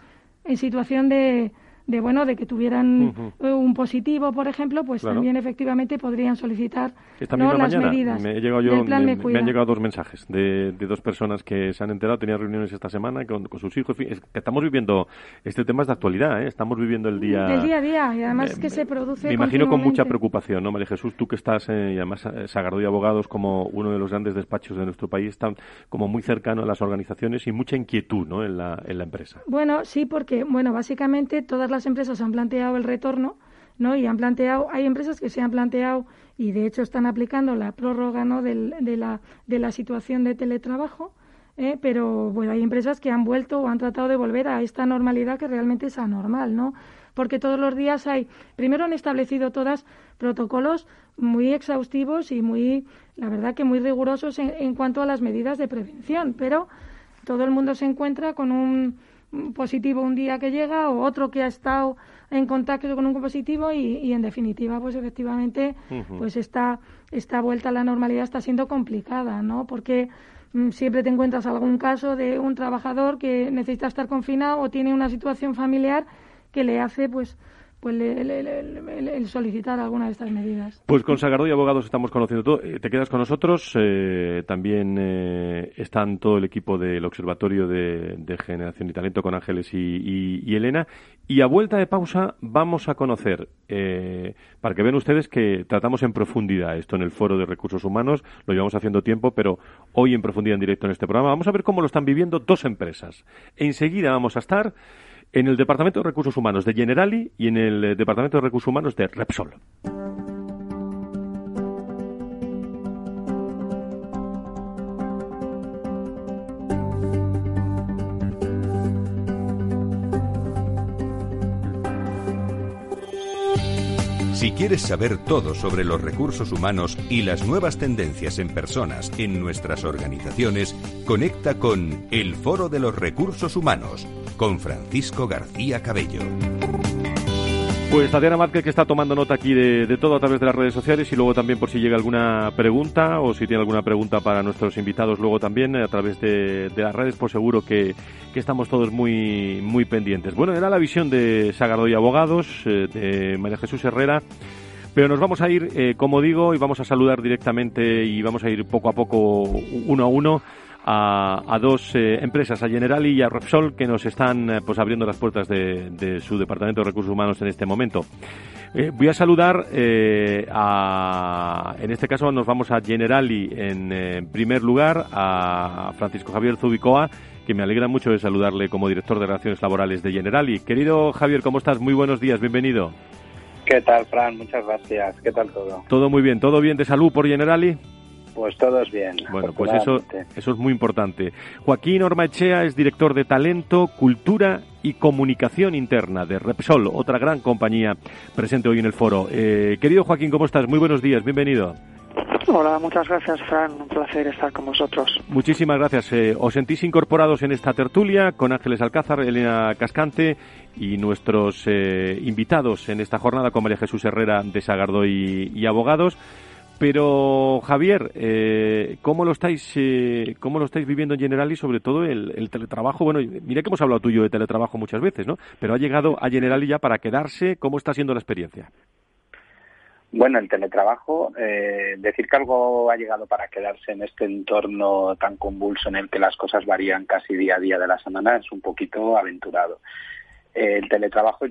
en situación de de bueno de que tuvieran uh-huh. un positivo, por ejemplo, pues claro. también efectivamente podrían solicitar, ¿no?, las mañana medidas me, he llegado yo, del Plan me, Me Cuida. Me han llegado dos mensajes de, de dos personas que se han enterado, tenían reuniones esta semana con, con sus hijos. Es que estamos viviendo, este tema es de actualidad, ¿eh? Estamos viviendo el día... El día a día, y además me, que se produce Me imagino con mucha preocupación, ¿no, María Jesús? Tú que estás, eh, y además Sagardoy Abogados, como uno de los grandes despachos de nuestro país, está como muy cercano a las organizaciones y mucha inquietud, ¿no?, en la, en la empresa. Bueno, sí, porque, bueno, básicamente todas las empresas han planteado el retorno, ¿no?, y han planteado, hay empresas que se han planteado y de hecho están aplicando la prórroga, ¿no?, del, de la de la situación de teletrabajo, ¿eh? Pero bueno, hay empresas que han vuelto o han tratado de volver a esta normalidad que realmente es anormal, ¿no? Porque todos los días hay, primero han establecido todas protocolos muy exhaustivos y muy, la verdad que muy rigurosos en, en cuanto a las medidas de prevención, pero todo el mundo se encuentra con un positivo un día que llega, o otro que ha estado en contacto con un positivo, y, y en definitiva, pues efectivamente, uh-huh. pues esta, esta vuelta a la normalidad está siendo complicada, ¿no? Porque mm, siempre te encuentras algún caso de un trabajador que necesita estar confinado o tiene una situación familiar que le hace, pues, pues le, le, le, el, el solicitar alguna de estas medidas. Pues con Sagardoy Abogados estamos conociendo todo. Eh, te quedas con nosotros. Eh, también eh, están todo el equipo del Observatorio de, de Generación y Talento con Ángeles y, y, y Elena. Y a vuelta de pausa vamos a conocer, eh, para que vean ustedes que tratamos en profundidad esto en el Foro de Recursos Humanos. Lo llevamos haciendo tiempo, pero hoy en profundidad en directo en este programa. Vamos a ver cómo lo están viviendo dos empresas. Enseguida vamos a estar en el Departamento de Recursos Humanos de Generali y en el Departamento de Recursos Humanos de Repsol. Si quieres saber todo sobre los recursos humanos y las nuevas tendencias en personas en nuestras organizaciones, conecta con El Foro de los Recursos Humanos con Francisco García Cabello. Pues Tatiana Márquez, que está tomando nota aquí de, de todo a través de las redes sociales, y luego también por si llega alguna pregunta o si tiene alguna pregunta para nuestros invitados luego también a través de, de las redes, pues seguro que, que estamos todos muy muy pendientes. Bueno, era la visión de Sagardoy Abogados, eh, de María Jesús Herrera, pero nos vamos a ir, eh, como digo, y vamos a saludar directamente y vamos a ir poco a poco, uno a uno, a, a dos eh, empresas, a Generali y a Repsol, que nos están eh, pues abriendo las puertas de, de su Departamento de Recursos Humanos en este momento. Eh, voy a saludar, eh, a, en este caso nos vamos a Generali en eh, primer lugar, a Francisco Javier Zubicoa, que me alegra mucho de saludarle como director de Relaciones Laborales de Generali. Querido Javier, ¿cómo estás? Muy buenos días, bienvenido. ¿Qué tal, Fran? Muchas gracias. ¿Qué tal todo? Todo muy bien, ¿todo bien de salud por Generali? Pues todo es bien. Bueno, pues eso, eso es muy importante. Joaquín Ormaechea es director de Talento, Cultura y Comunicación Interna de Repsol, otra gran compañía presente hoy en el foro. Eh, querido Joaquín, ¿cómo estás? Muy buenos días, bienvenido. Hola, muchas gracias, Fran. Un placer estar con vosotros. Muchísimas gracias. Eh, os sentís incorporados en esta tertulia con Ángeles Alcázar, Elena Cascante y nuestros eh, invitados en esta jornada con María Jesús Herrera de Sagardoy y Abogados. Pero, Javier, eh, ¿cómo lo estáis eh, cómo lo estáis viviendo en Generali, sobre todo el, el teletrabajo? Bueno, mira que hemos hablado tú y yo de teletrabajo muchas veces, ¿no? Pero ha llegado a Generali ya para quedarse. ¿Cómo está siendo la experiencia? Bueno, el teletrabajo, eh, decir que algo ha llegado para quedarse en este entorno tan convulso en el que las cosas varían casi día a día de la semana es un poquito aventurado. Eh, el teletrabajo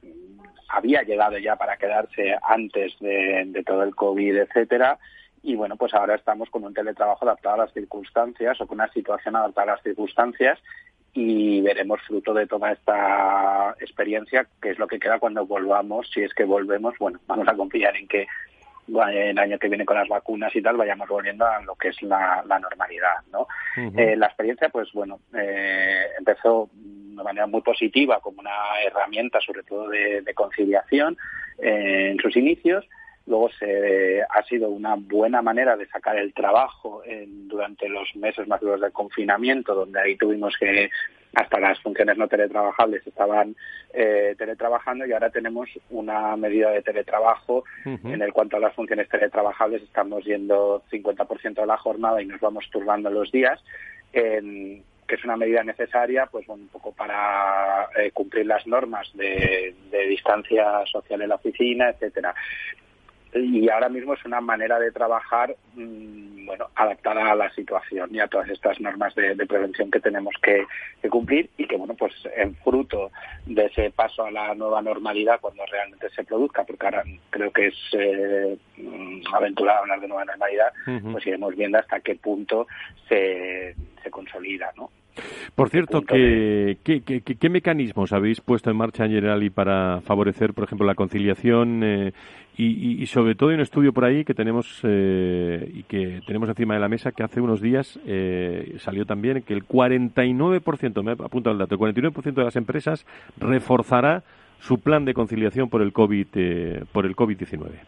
había llegado ya para quedarse antes de, de todo el COVID, etcétera, y bueno, pues ahora estamos con un teletrabajo adaptado a las circunstancias o con una situación adaptada a las circunstancias, y veremos fruto de toda esta experiencia qué es lo que queda cuando volvamos, si es que volvemos. Bueno, vamos a confiar en que el año que viene con las vacunas y tal vayamos volviendo a lo que es la, la normalidad, ¿no? Uh-huh. Eh, la experiencia, pues bueno, eh, empezó de manera muy positiva como una herramienta, sobre todo de, de conciliación eh, en sus inicios. Luego se, ha sido una buena manera de sacar el trabajo en, durante los meses más duros del confinamiento, donde ahí tuvimos que hasta las funciones no teletrabajables estaban eh, teletrabajando, y ahora tenemos una medida de teletrabajo uh-huh. en el cuanto a las funciones teletrabajables estamos yendo cincuenta por ciento de la jornada y nos vamos turnando los días, eh, que es una medida necesaria, pues bueno, un poco para eh, cumplir las normas de, de distancia social en la oficina, etcétera. Y ahora mismo es una manera de trabajar mmm, bueno, adaptada a la situación y a todas estas normas de, de prevención que tenemos que, que cumplir, y que bueno, pues en fruto de ese paso a la nueva normalidad cuando realmente se produzca, porque ahora creo que es eh, aventurado hablar de nueva normalidad, uh-huh. pues iremos viendo hasta qué punto se, se consolida, ¿no? Por cierto, ¿qué, qué, qué, qué mecanismos habéis puesto en marcha en Generali para favorecer, por ejemplo, la conciliación eh, y, y sobre todo hay un estudio por ahí que tenemos eh, y que tenemos encima de la mesa, que hace unos días eh, salió también, que el cuarenta y nueve por ciento, me he apuntado el dato, el cuarenta y nueve por ciento de las empresas reforzará su plan de conciliación por el COVID, eh, por el COVID diecinueve?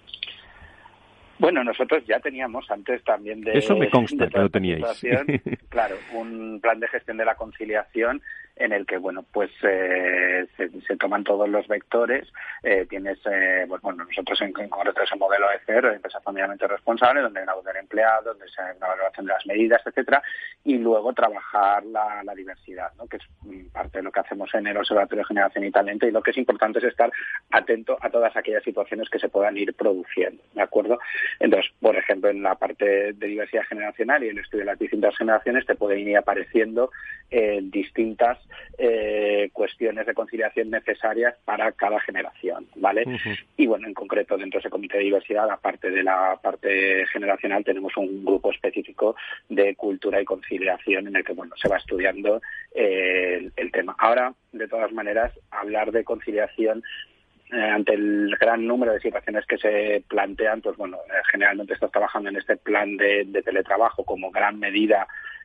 Bueno, nosotros ya teníamos antes también de... Eso me consta que lo teníais. Claro, un plan de gestión de la conciliación en el que, bueno, pues eh, se, se toman todos los vectores. Eh, tienes, eh, pues, bueno, nosotros en, en concreto ese modelo de C E R, de empresa familiarmente responsable, donde hay una voz del empleado, donde se hay una valoración de las medidas, etcétera, y luego trabajar la, la diversidad, ¿no? Que es parte de lo que hacemos en el Observatorio de Generación y Talento, y lo que es importante es estar atento a todas aquellas situaciones que se puedan ir produciendo, ¿de acuerdo? Entonces, por ejemplo, en la parte de diversidad generacional y el estudio de las distintas generaciones te pueden ir apareciendo eh, distintas eh, cuestiones de conciliación necesarias para cada generación, ¿vale? Uh-huh. Y bueno, en concreto dentro de ese comité de diversidad, aparte de la parte generacional, tenemos un grupo específico de cultura y conciliación en el que, bueno, se va estudiando eh, el, el tema. Ahora, de todas maneras, hablar de conciliación Eh, ante el gran número de situaciones que se plantean, pues bueno, eh, generalmente estás trabajando en este plan de, de teletrabajo como gran medida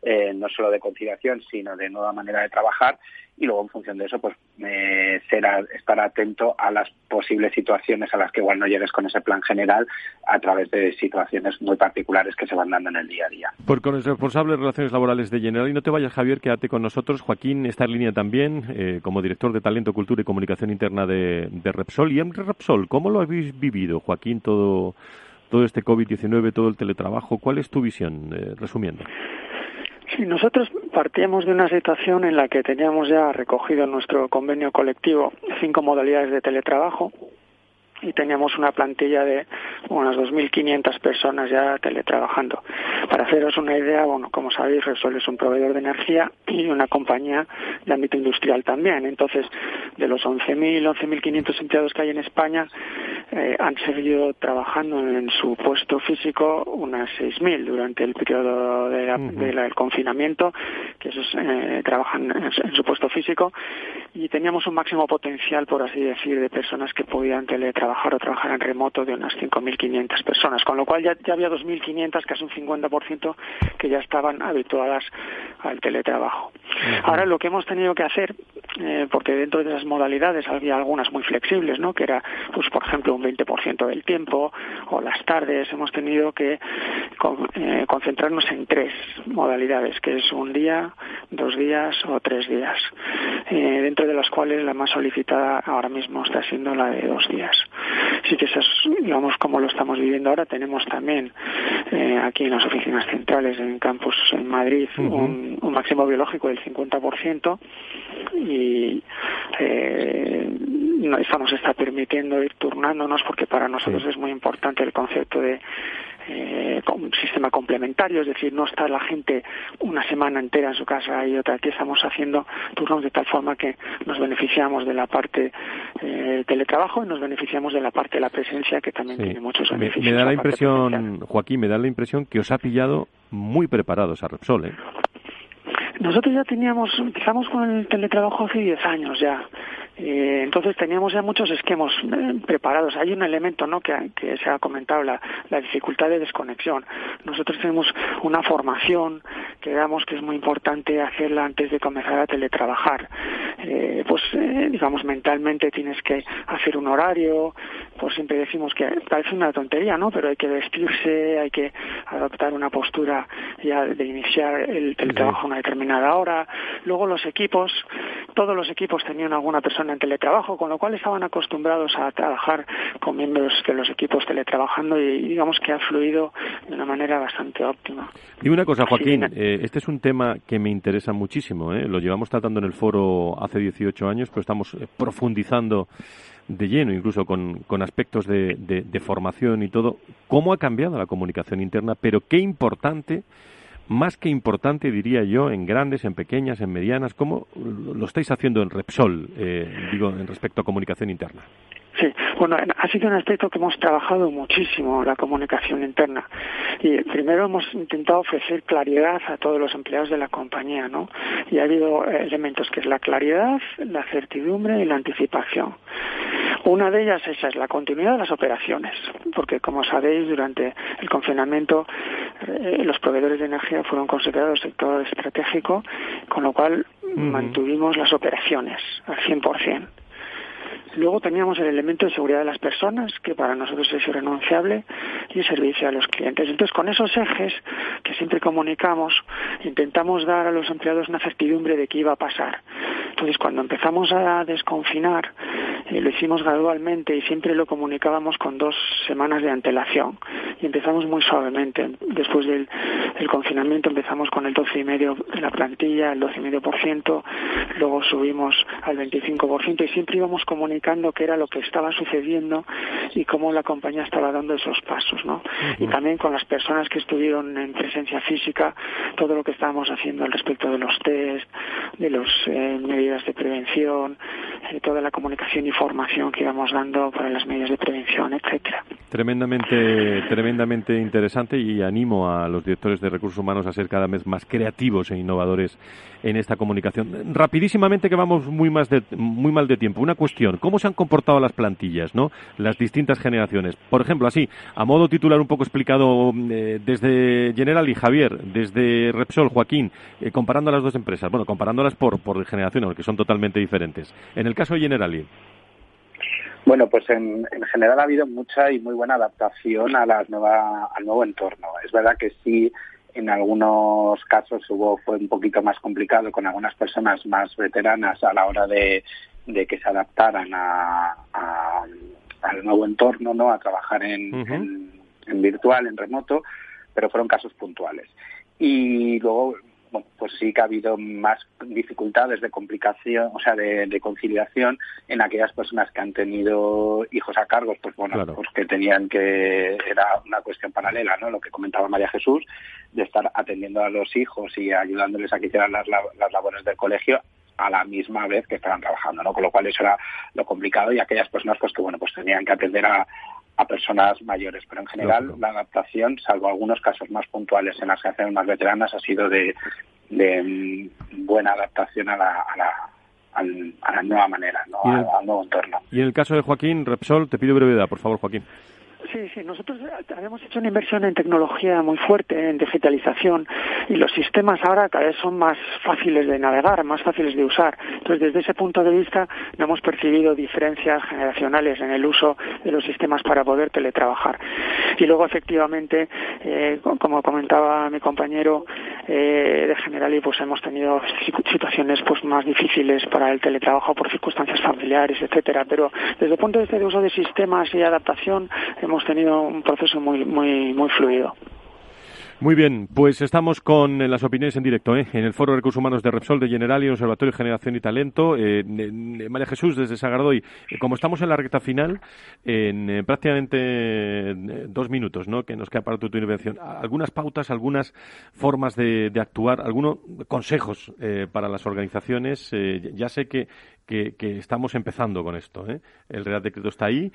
eh, no solo de conciliación, sino de nueva manera de trabajar, y luego en función de eso pues eh, será estar atento a las posibles situaciones a las que igual no llegues con ese plan general a través de situaciones muy particulares que se van dando en el día a día. Por con el responsable de Relaciones Laborales de General, y no te vayas, Javier, quédate con nosotros. Joaquín está en línea también eh, como director de Talento, Cultura y Comunicación Interna de, de Repsol. Y en Repsol, ¿cómo lo habéis vivido, Joaquín, todo, todo este COVID diecinueve, todo el teletrabajo? ¿Cuál es tu visión, eh, resumiendo? Sí, nosotros partíamos de una situación en la que teníamos ya recogido en nuestro convenio colectivo cinco modalidades de teletrabajo y teníamos una plantilla de unas dos mil quinientas personas ya teletrabajando. Para haceros una idea, bueno, como sabéis, Repsol es un proveedor de energía y una compañía de ámbito industrial también. Entonces, de los once mil, once mil quinientos empleados que hay en España, eh, han seguido trabajando en su puesto físico unas seis mil durante el periodo de la, uh-huh. de la, del confinamiento, que esos eh, trabajan en, en su puesto físico, y teníamos un máximo potencial, por así decir, de personas que podían teletrabajar o trabajar en remoto de unas cinco mil quinientas personas, con lo cual ya, ya había dos mil quinientas, casi un cincuenta por ciento, que ya estaban habituadas al teletrabajo. Uh-huh. Ahora lo que hemos tenido que hacer, eh, porque dentro de esas modalidades había algunas muy flexibles, ¿no?, que era, pues por ejemplo, un veinte por ciento del tiempo, o las tardes, hemos tenido que con, eh, concentrarnos en tres modalidades, que es un día, dos días o tres días, eh, dentro de las cuales la más solicitada ahora mismo está siendo la de dos días. Sí que eso es, digamos, como lo estamos viviendo ahora. Tenemos también eh, aquí en las oficinas centrales, en campus en Madrid, uh-huh. un, un máximo biológico del cincuenta por ciento, y eh, no, eso nos está permitiendo ir turnándonos, porque para nosotros sí. es muy importante el concepto de Eh, con un sistema complementario, es decir, no está la gente una semana entera en su casa y otra. Aquí estamos haciendo turnos de tal forma que nos beneficiamos de la parte eh, teletrabajo y nos beneficiamos de la parte de la presencia, que también sí. tiene muchos beneficios. Me, me da la impresión, Joaquín, me da la impresión que os ha pillado muy preparados a Repsol, ¿eh? Nosotros ya teníamos, empezamos con el teletrabajo hace diez años ya. Eh, entonces teníamos ya muchos esquemas eh, preparados. Hay un elemento, ¿no?, que, que se ha comentado, la, la dificultad de desconexión. Nosotros tenemos una formación que damos que es muy importante hacerla antes de comenzar a teletrabajar. Eh, pues, eh, digamos, mentalmente tienes que hacer un horario. Pues siempre decimos que parece una tontería, ¿no?, pero hay que vestirse, hay que adoptar una postura ya de iniciar el teletrabajo a una determinada hora. Luego los equipos, todos los equipos tenían alguna persona en teletrabajo, con lo cual estaban acostumbrados a trabajar con miembros de los equipos teletrabajando, y digamos que ha fluido de una manera bastante óptima. Y una cosa, Joaquín, eh, este es un tema que me interesa muchísimo, ¿eh? Lo llevamos tratando en el foro hace dieciocho años, pero estamos profundizando de lleno, incluso con, con aspectos de, de, de formación y todo. ¿Cómo ha cambiado la comunicación interna? Pero qué importante, más que importante, diría yo, en grandes, en pequeñas, en medianas. ¿Cómo lo estáis haciendo en Repsol, eh, digo, en respecto a comunicación interna? Sí, bueno, ha sido un aspecto que hemos trabajado muchísimo, la comunicación interna. Y primero hemos intentado ofrecer claridad a todos los empleados de la compañía, ¿no? Y ha habido elementos que es la claridad, la certidumbre y la anticipación. Una de ellas esa es la continuidad de las operaciones, porque como sabéis, durante el confinamiento eh, los proveedores de energía fueron considerados sector estratégico, con lo cual uh-huh. mantuvimos las operaciones al cien por ciento. Luego teníamos el elemento de seguridad de las personas, que para nosotros es irrenunciable, y el servicio a los clientes. Entonces, con esos ejes que siempre comunicamos, intentamos dar a los empleados una certidumbre de qué iba a pasar. Entonces, cuando empezamos a desconfinar, eh, lo hicimos gradualmente y siempre lo comunicábamos con dos semanas de antelación. Y empezamos muy suavemente. Después del el confinamiento empezamos con el doce coma cinco por ciento de la plantilla, el doce coma cinco por ciento, luego subimos al veinticinco por ciento, y siempre íbamos comunicando qué era lo que estaba sucediendo y cómo la compañía estaba dando esos pasos, ¿no? Uh-huh. Y también con las personas que estuvieron en presencia física, todo lo que estábamos haciendo al respecto de los test, de las eh, medidas de prevención, eh, toda la comunicación y formación que íbamos dando para las medidas de prevención, etcétera. Tremendamente, tremendamente tremendamente interesante y animo a los directores de recursos humanos a ser cada vez más creativos e innovadores en esta comunicación. Rapidísimamente, que vamos muy más de, muy mal de tiempo. Una cuestión, ¿cómo se han comportado las plantillas, ¿no? Las distintas generaciones? Por ejemplo, así, a modo titular un poco explicado eh, desde Generali, Javier, desde Repsol, Joaquín, eh, comparando a las dos empresas, bueno, comparándolas por, por generación, porque son totalmente diferentes. En el caso de Generali. Bueno, pues en, en general ha habido mucha y muy buena adaptación a la nueva, al nuevo entorno. Es verdad que sí, en algunos casos hubo fue un poquito más complicado con algunas personas más veteranas a la hora de, de que se adaptaran a, a, al nuevo entorno, ¿no? A trabajar en, uh-huh. en, en virtual, en remoto, pero fueron casos puntuales. Y luego, bueno, pues sí que ha habido más dificultades de complicación, o sea, de, de conciliación en aquellas personas que han tenido hijos a cargo, pues bueno, claro. pues que tenían que, era una cuestión paralela, ¿no? Lo que comentaba María Jesús, de estar atendiendo a los hijos y ayudándoles a que hicieran las, las labores del colegio a la misma vez que estaban trabajando, ¿no? Con lo cual eso era lo complicado, y aquellas personas pues que bueno, pues tenían que atender a a personas mayores, pero en general Lógico. La adaptación, salvo algunos casos más puntuales en las generaciones más veteranas, ha sido de, de buena adaptación a la, a la, a la nueva manera, ¿no? El, al, al nuevo entorno. Y en el caso de Joaquín, Repsol, te pido brevedad, por favor, Joaquín. Sí, sí, nosotros habíamos hecho una inversión en tecnología muy fuerte, en digitalización, y los sistemas ahora cada vez son más fáciles de navegar, más fáciles de usar. Entonces, desde ese punto de vista, no hemos percibido diferencias generacionales en el uso de los sistemas para poder teletrabajar. Y luego, efectivamente, eh, como comentaba mi compañero eh, de Generali, pues hemos tenido situaciones pues más difíciles para el teletrabajo por circunstancias familiares, etcétera. Pero desde el punto de vista de uso de sistemas y adaptación, hemos tenido un proceso muy muy muy fluido. Muy bien, pues estamos con las opiniones en directo, ¿eh? En el Foro de Recursos Humanos de Repsol, de Generali, Observatorio de Generación y Talento. Eh, eh, María Jesús, desde Sagardoy, eh, como estamos en la recta final, en eh, prácticamente eh, dos minutos, ¿no?, que nos queda para tu, tu intervención, algunas pautas, algunas formas de, de actuar, algunos consejos eh, para las organizaciones. Eh, ya sé que, que, que estamos empezando con esto, ¿eh? El Real Decreto está ahí,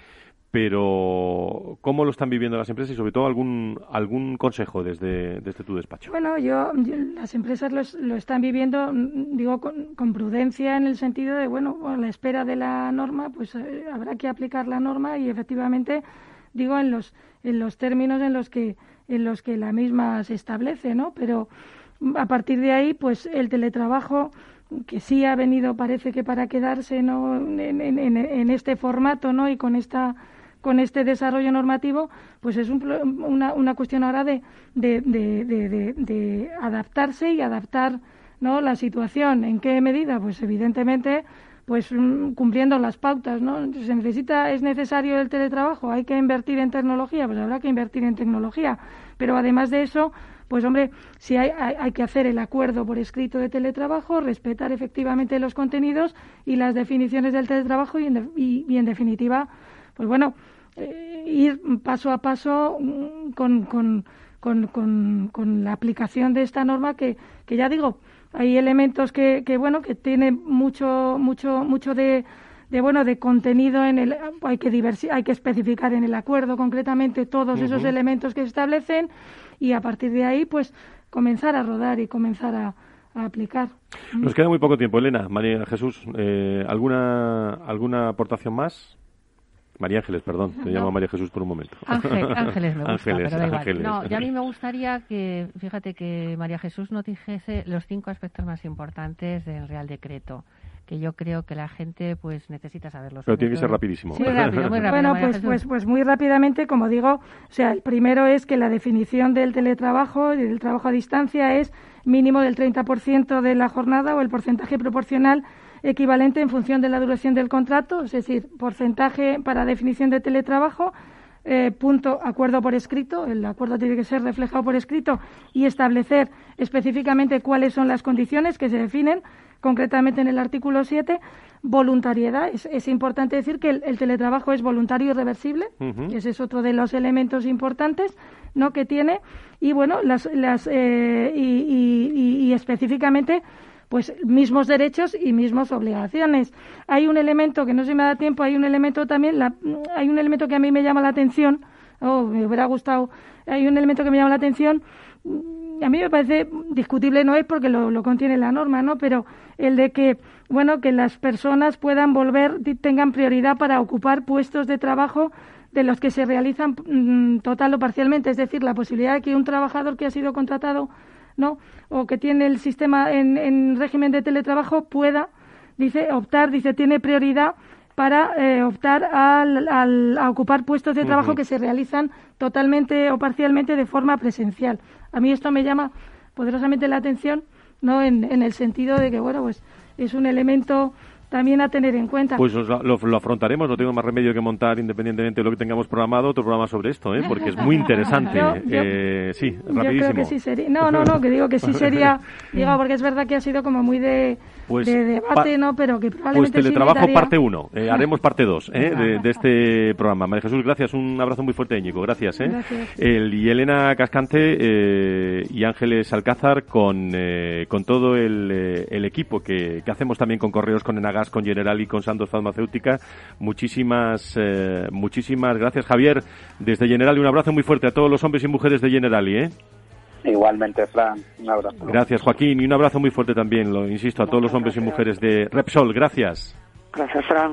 pero ¿cómo lo están viviendo las empresas y sobre todo algún algún consejo desde, desde tu despacho? Bueno, yo, yo las empresas lo, lo están viviendo, digo, con, con prudencia, en el sentido de, bueno, a la espera de la norma, pues eh, habrá que aplicar la norma y efectivamente, digo, en los en los términos en los que en los que la misma se establece, ¿no? Pero a partir de ahí, pues el teletrabajo, que sí ha venido, parece que para quedarse, ¿no?, en, en, en, en este formato, ¿no?, y con esta con este desarrollo normativo, pues es un, una, una cuestión ahora de, de, de, de, de, de adaptarse y adaptar, ¿no?, la situación. ¿En qué medida? Pues evidentemente, pues cumpliendo las pautas, ¿no? Se necesita, es necesario el teletrabajo, hay que invertir en tecnología, pues habrá que invertir en tecnología. Pero además de eso, pues hombre, si hay, hay, hay que hacer el acuerdo por escrito de teletrabajo, respetar efectivamente los contenidos y las definiciones del teletrabajo y, en, y, y en definitiva, pues bueno, eh, ir paso a paso con, con, con, con, con la aplicación de esta norma que, que ya digo, hay elementos que, que bueno, que tiene mucho, mucho, mucho de, de bueno, de contenido en el, hay que diversi, hay que especificar en el acuerdo concretamente todos uh-huh. esos elementos que se establecen y a partir de ahí, pues, comenzar a rodar y comenzar a, a aplicar. Nos queda muy poco tiempo, Elena. María Jesús, eh, ¿alguna alguna aportación más? María Ángeles, perdón, te no. llamo María Jesús por un momento. Ángel, Ángeles me gusta, Ángeles, pero da igual. Ángeles. No, ya a mí me gustaría que, fíjate, que María Jesús nos dijese los cinco aspectos más importantes del Real Decreto, que yo creo que la gente pues necesita saberlos. Pero tiene que ser rapidísimo. Sí, muy rápido, muy rápido. Bueno, pues, pues, pues muy rápidamente, como digo, o sea, el primero es que la definición del teletrabajo y del trabajo a distancia es mínimo del treinta por ciento de la jornada o el porcentaje proporcional equivalente en función de la duración del contrato, es decir, porcentaje para definición de teletrabajo, eh, punto, acuerdo por escrito, el acuerdo tiene que ser reflejado por escrito y establecer específicamente cuáles son las condiciones que se definen concretamente en el artículo siete, voluntariedad, es, es importante decir que el, el teletrabajo es voluntario y reversible, uh-huh. ese es otro de los elementos importantes, ¿no?, que tiene, y bueno, las, las eh, y, y, y, y específicamente pues mismos derechos y mismas obligaciones. Hay un elemento que no se me da tiempo, hay un elemento también, la, hay un elemento que a mí me llama la atención, oh, me hubiera gustado. Hay un elemento que me llama la atención, a mí me parece discutible, no es porque lo, lo contiene la norma, ¿no? Pero el de que, bueno, que las personas puedan volver, tengan prioridad para ocupar puestos de trabajo de los que se realizan mmm, total o parcialmente, es decir, la posibilidad de que un trabajador que ha sido contratado, ¿no?, o que tiene el sistema en, en régimen de teletrabajo pueda, dice, optar, dice, tiene prioridad para eh, optar al, al, a ocupar puestos de trabajo uh-huh. que se realizan totalmente o parcialmente de forma presencial. A mí esto me llama poderosamente la atención, ¿no?, en, en el sentido de que, bueno, pues es un elemento también a tener en cuenta. Pues lo, lo afrontaremos, no tengo más remedio que montar, independientemente de lo que tengamos programado, otro programa sobre esto, ¿eh? Porque es muy interesante. yo, yo, eh, sí, rapidísimo. Yo creo que sí sería. No, no, no, que digo que sí sería, digo, porque es verdad que ha sido como muy de, pues, de debate, pa, ¿no? Pero que probablemente Pues teletrabajo sí parte uno, eh, haremos parte dos eh, de, de este programa. María Jesús, gracias, un abrazo muy fuerte, Íñigo, gracias. Eh. Gracias. El, y Elena Cascante eh, y Ángeles Alcázar con, eh, con todo el, eh, el equipo que, que hacemos también con Correos, con Enagas, con Generali, con Sandoz Farmacéutica. Muchísimas eh, muchísimas gracias, Javier. Desde Generali, un abrazo muy fuerte a todos los hombres y mujeres de Generali, ¿eh? Igualmente, Fran, un abrazo. Gracias, Joaquín, y un abrazo muy fuerte también, lo insisto, a todos los hombres y mujeres de Repsol. Gracias. Gracias, Fran.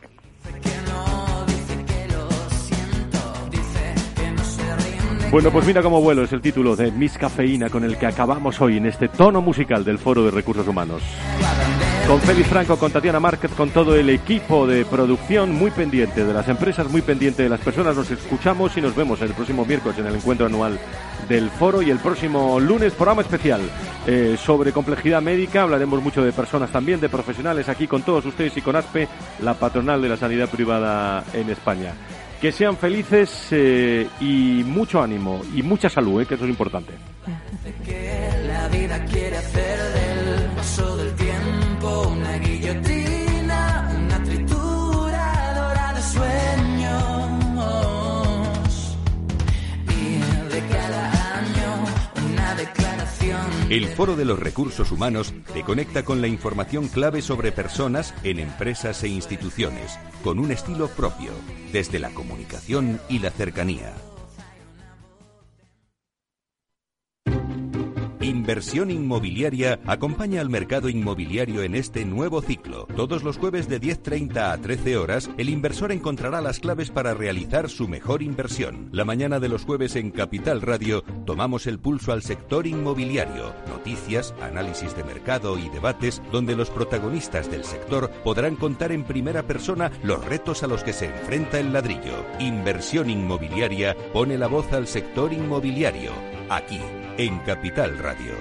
Bueno, pues mira cómo vuelo es el título de Miss Cafeína con el que acabamos hoy en este tono musical del Foro de Recursos Humanos. Con Félix Franco, con Tatiana Márquez, con todo el equipo de producción muy pendiente de las empresas, muy pendiente de las personas. Nos escuchamos y nos vemos el próximo miércoles en el encuentro anual del Foro, y el próximo lunes programa especial eh, sobre complejidad médica. Hablaremos mucho de personas también, de profesionales, aquí con todos ustedes y con ASPE, la patronal de la sanidad privada en España. Que sean felices eh, y mucho ánimo y mucha salud, eh, que eso es importante. Que la vida quiere hacer del paso del tiempo una guillotina, una trituradora de sueños, y de cada año una declaración. El Foro de los Recursos Humanos te conecta con la información clave sobre personas en empresas e instituciones, con un estilo propio, desde la comunicación y la cercanía. Inversión Inmobiliaria acompaña al mercado inmobiliario en este nuevo ciclo. Todos los jueves de diez treinta a trece horas, el inversor encontrará las claves para realizar su mejor inversión. La mañana de los jueves en Capital Radio tomamos el pulso al sector inmobiliario. Noticias, análisis de mercado y debates donde los protagonistas del sector podrán contar en primera persona los retos a los que se enfrenta el ladrillo. Inversión Inmobiliaria pone la voz al sector inmobiliario. Aquí, en Capital Radio.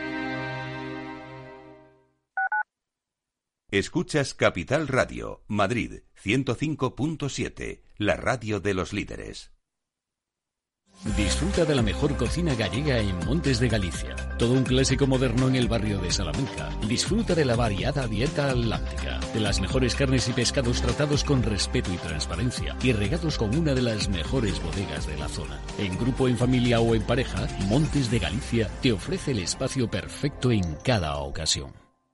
Escuchas Capital Radio, Madrid, ciento cinco punto siete, la radio de los líderes. Disfruta de la mejor cocina gallega en Montes de Galicia. Todo un clásico moderno en el barrio de Salamanca. Disfruta de la variada dieta atlántica, de las mejores carnes y pescados tratados con respeto y transparencia y regados con una de las mejores bodegas de la zona. En grupo, en familia o en pareja, Montes de Galicia te ofrece el espacio perfecto en cada ocasión.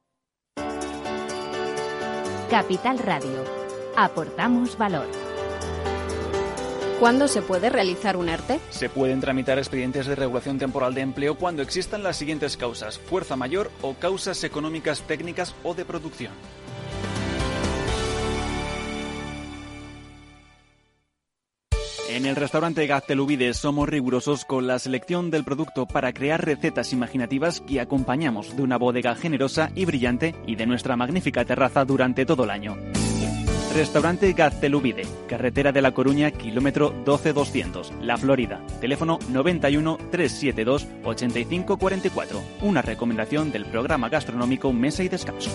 Capital Radio. Aportamos valor. ¿Cuándo se puede realizar un ERTE? Se pueden tramitar expedientes de regulación temporal de empleo cuando existan las siguientes causas: fuerza mayor o causas económicas, técnicas o de producción. En el restaurante Gaztelubide somos rigurosos con la selección del producto para crear recetas imaginativas que acompañamos de una bodega generosa y brillante y de nuestra magnífica terraza durante todo el año. Restaurante Gaztelubide, carretera de La Coruña, kilómetro doce doscientos, La Florida. Teléfono noventa y uno, trescientos setenta y dos, ochenta y cinco cuarenta y cuatro. Una recomendación del programa gastronómico Mesa y Descanso.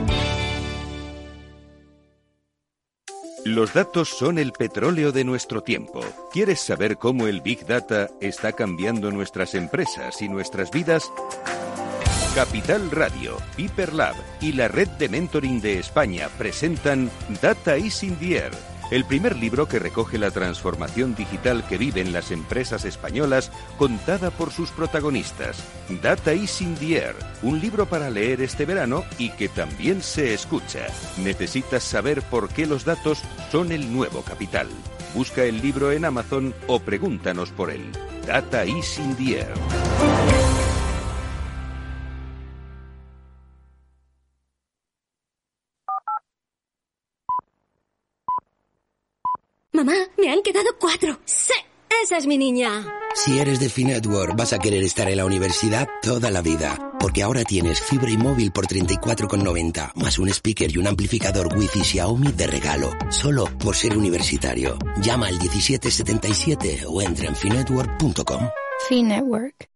Los datos son el petróleo de nuestro tiempo. ¿Quieres saber cómo el Big Data está cambiando nuestras empresas y nuestras vidas? Capital Radio, Piper Lab y la Red de Mentoring de España presentan Data is in the Air, el primer libro que recoge la transformación digital que viven las empresas españolas contada por sus protagonistas. Data is in the Air, un libro para leer este verano y que también se escucha. ¿Necesitas saber por qué los datos son el nuevo capital? busca el libro en Amazon o pregúntanos por él. Data is in the air. Mamá, me han quedado cuatro. ¡Sí! ¡Esa es mi niña! Si eres de Finetwork, vas a querer estar en la universidad toda la vida. Porque ahora tienes fibra y móvil por treinta y cuatro con noventa, más un speaker y un amplificador Wi-Fi Xiaomi de regalo. Solo por ser universitario. Llama al diecisiete setenta y siete o entra en finetwork punto com. Finetwork.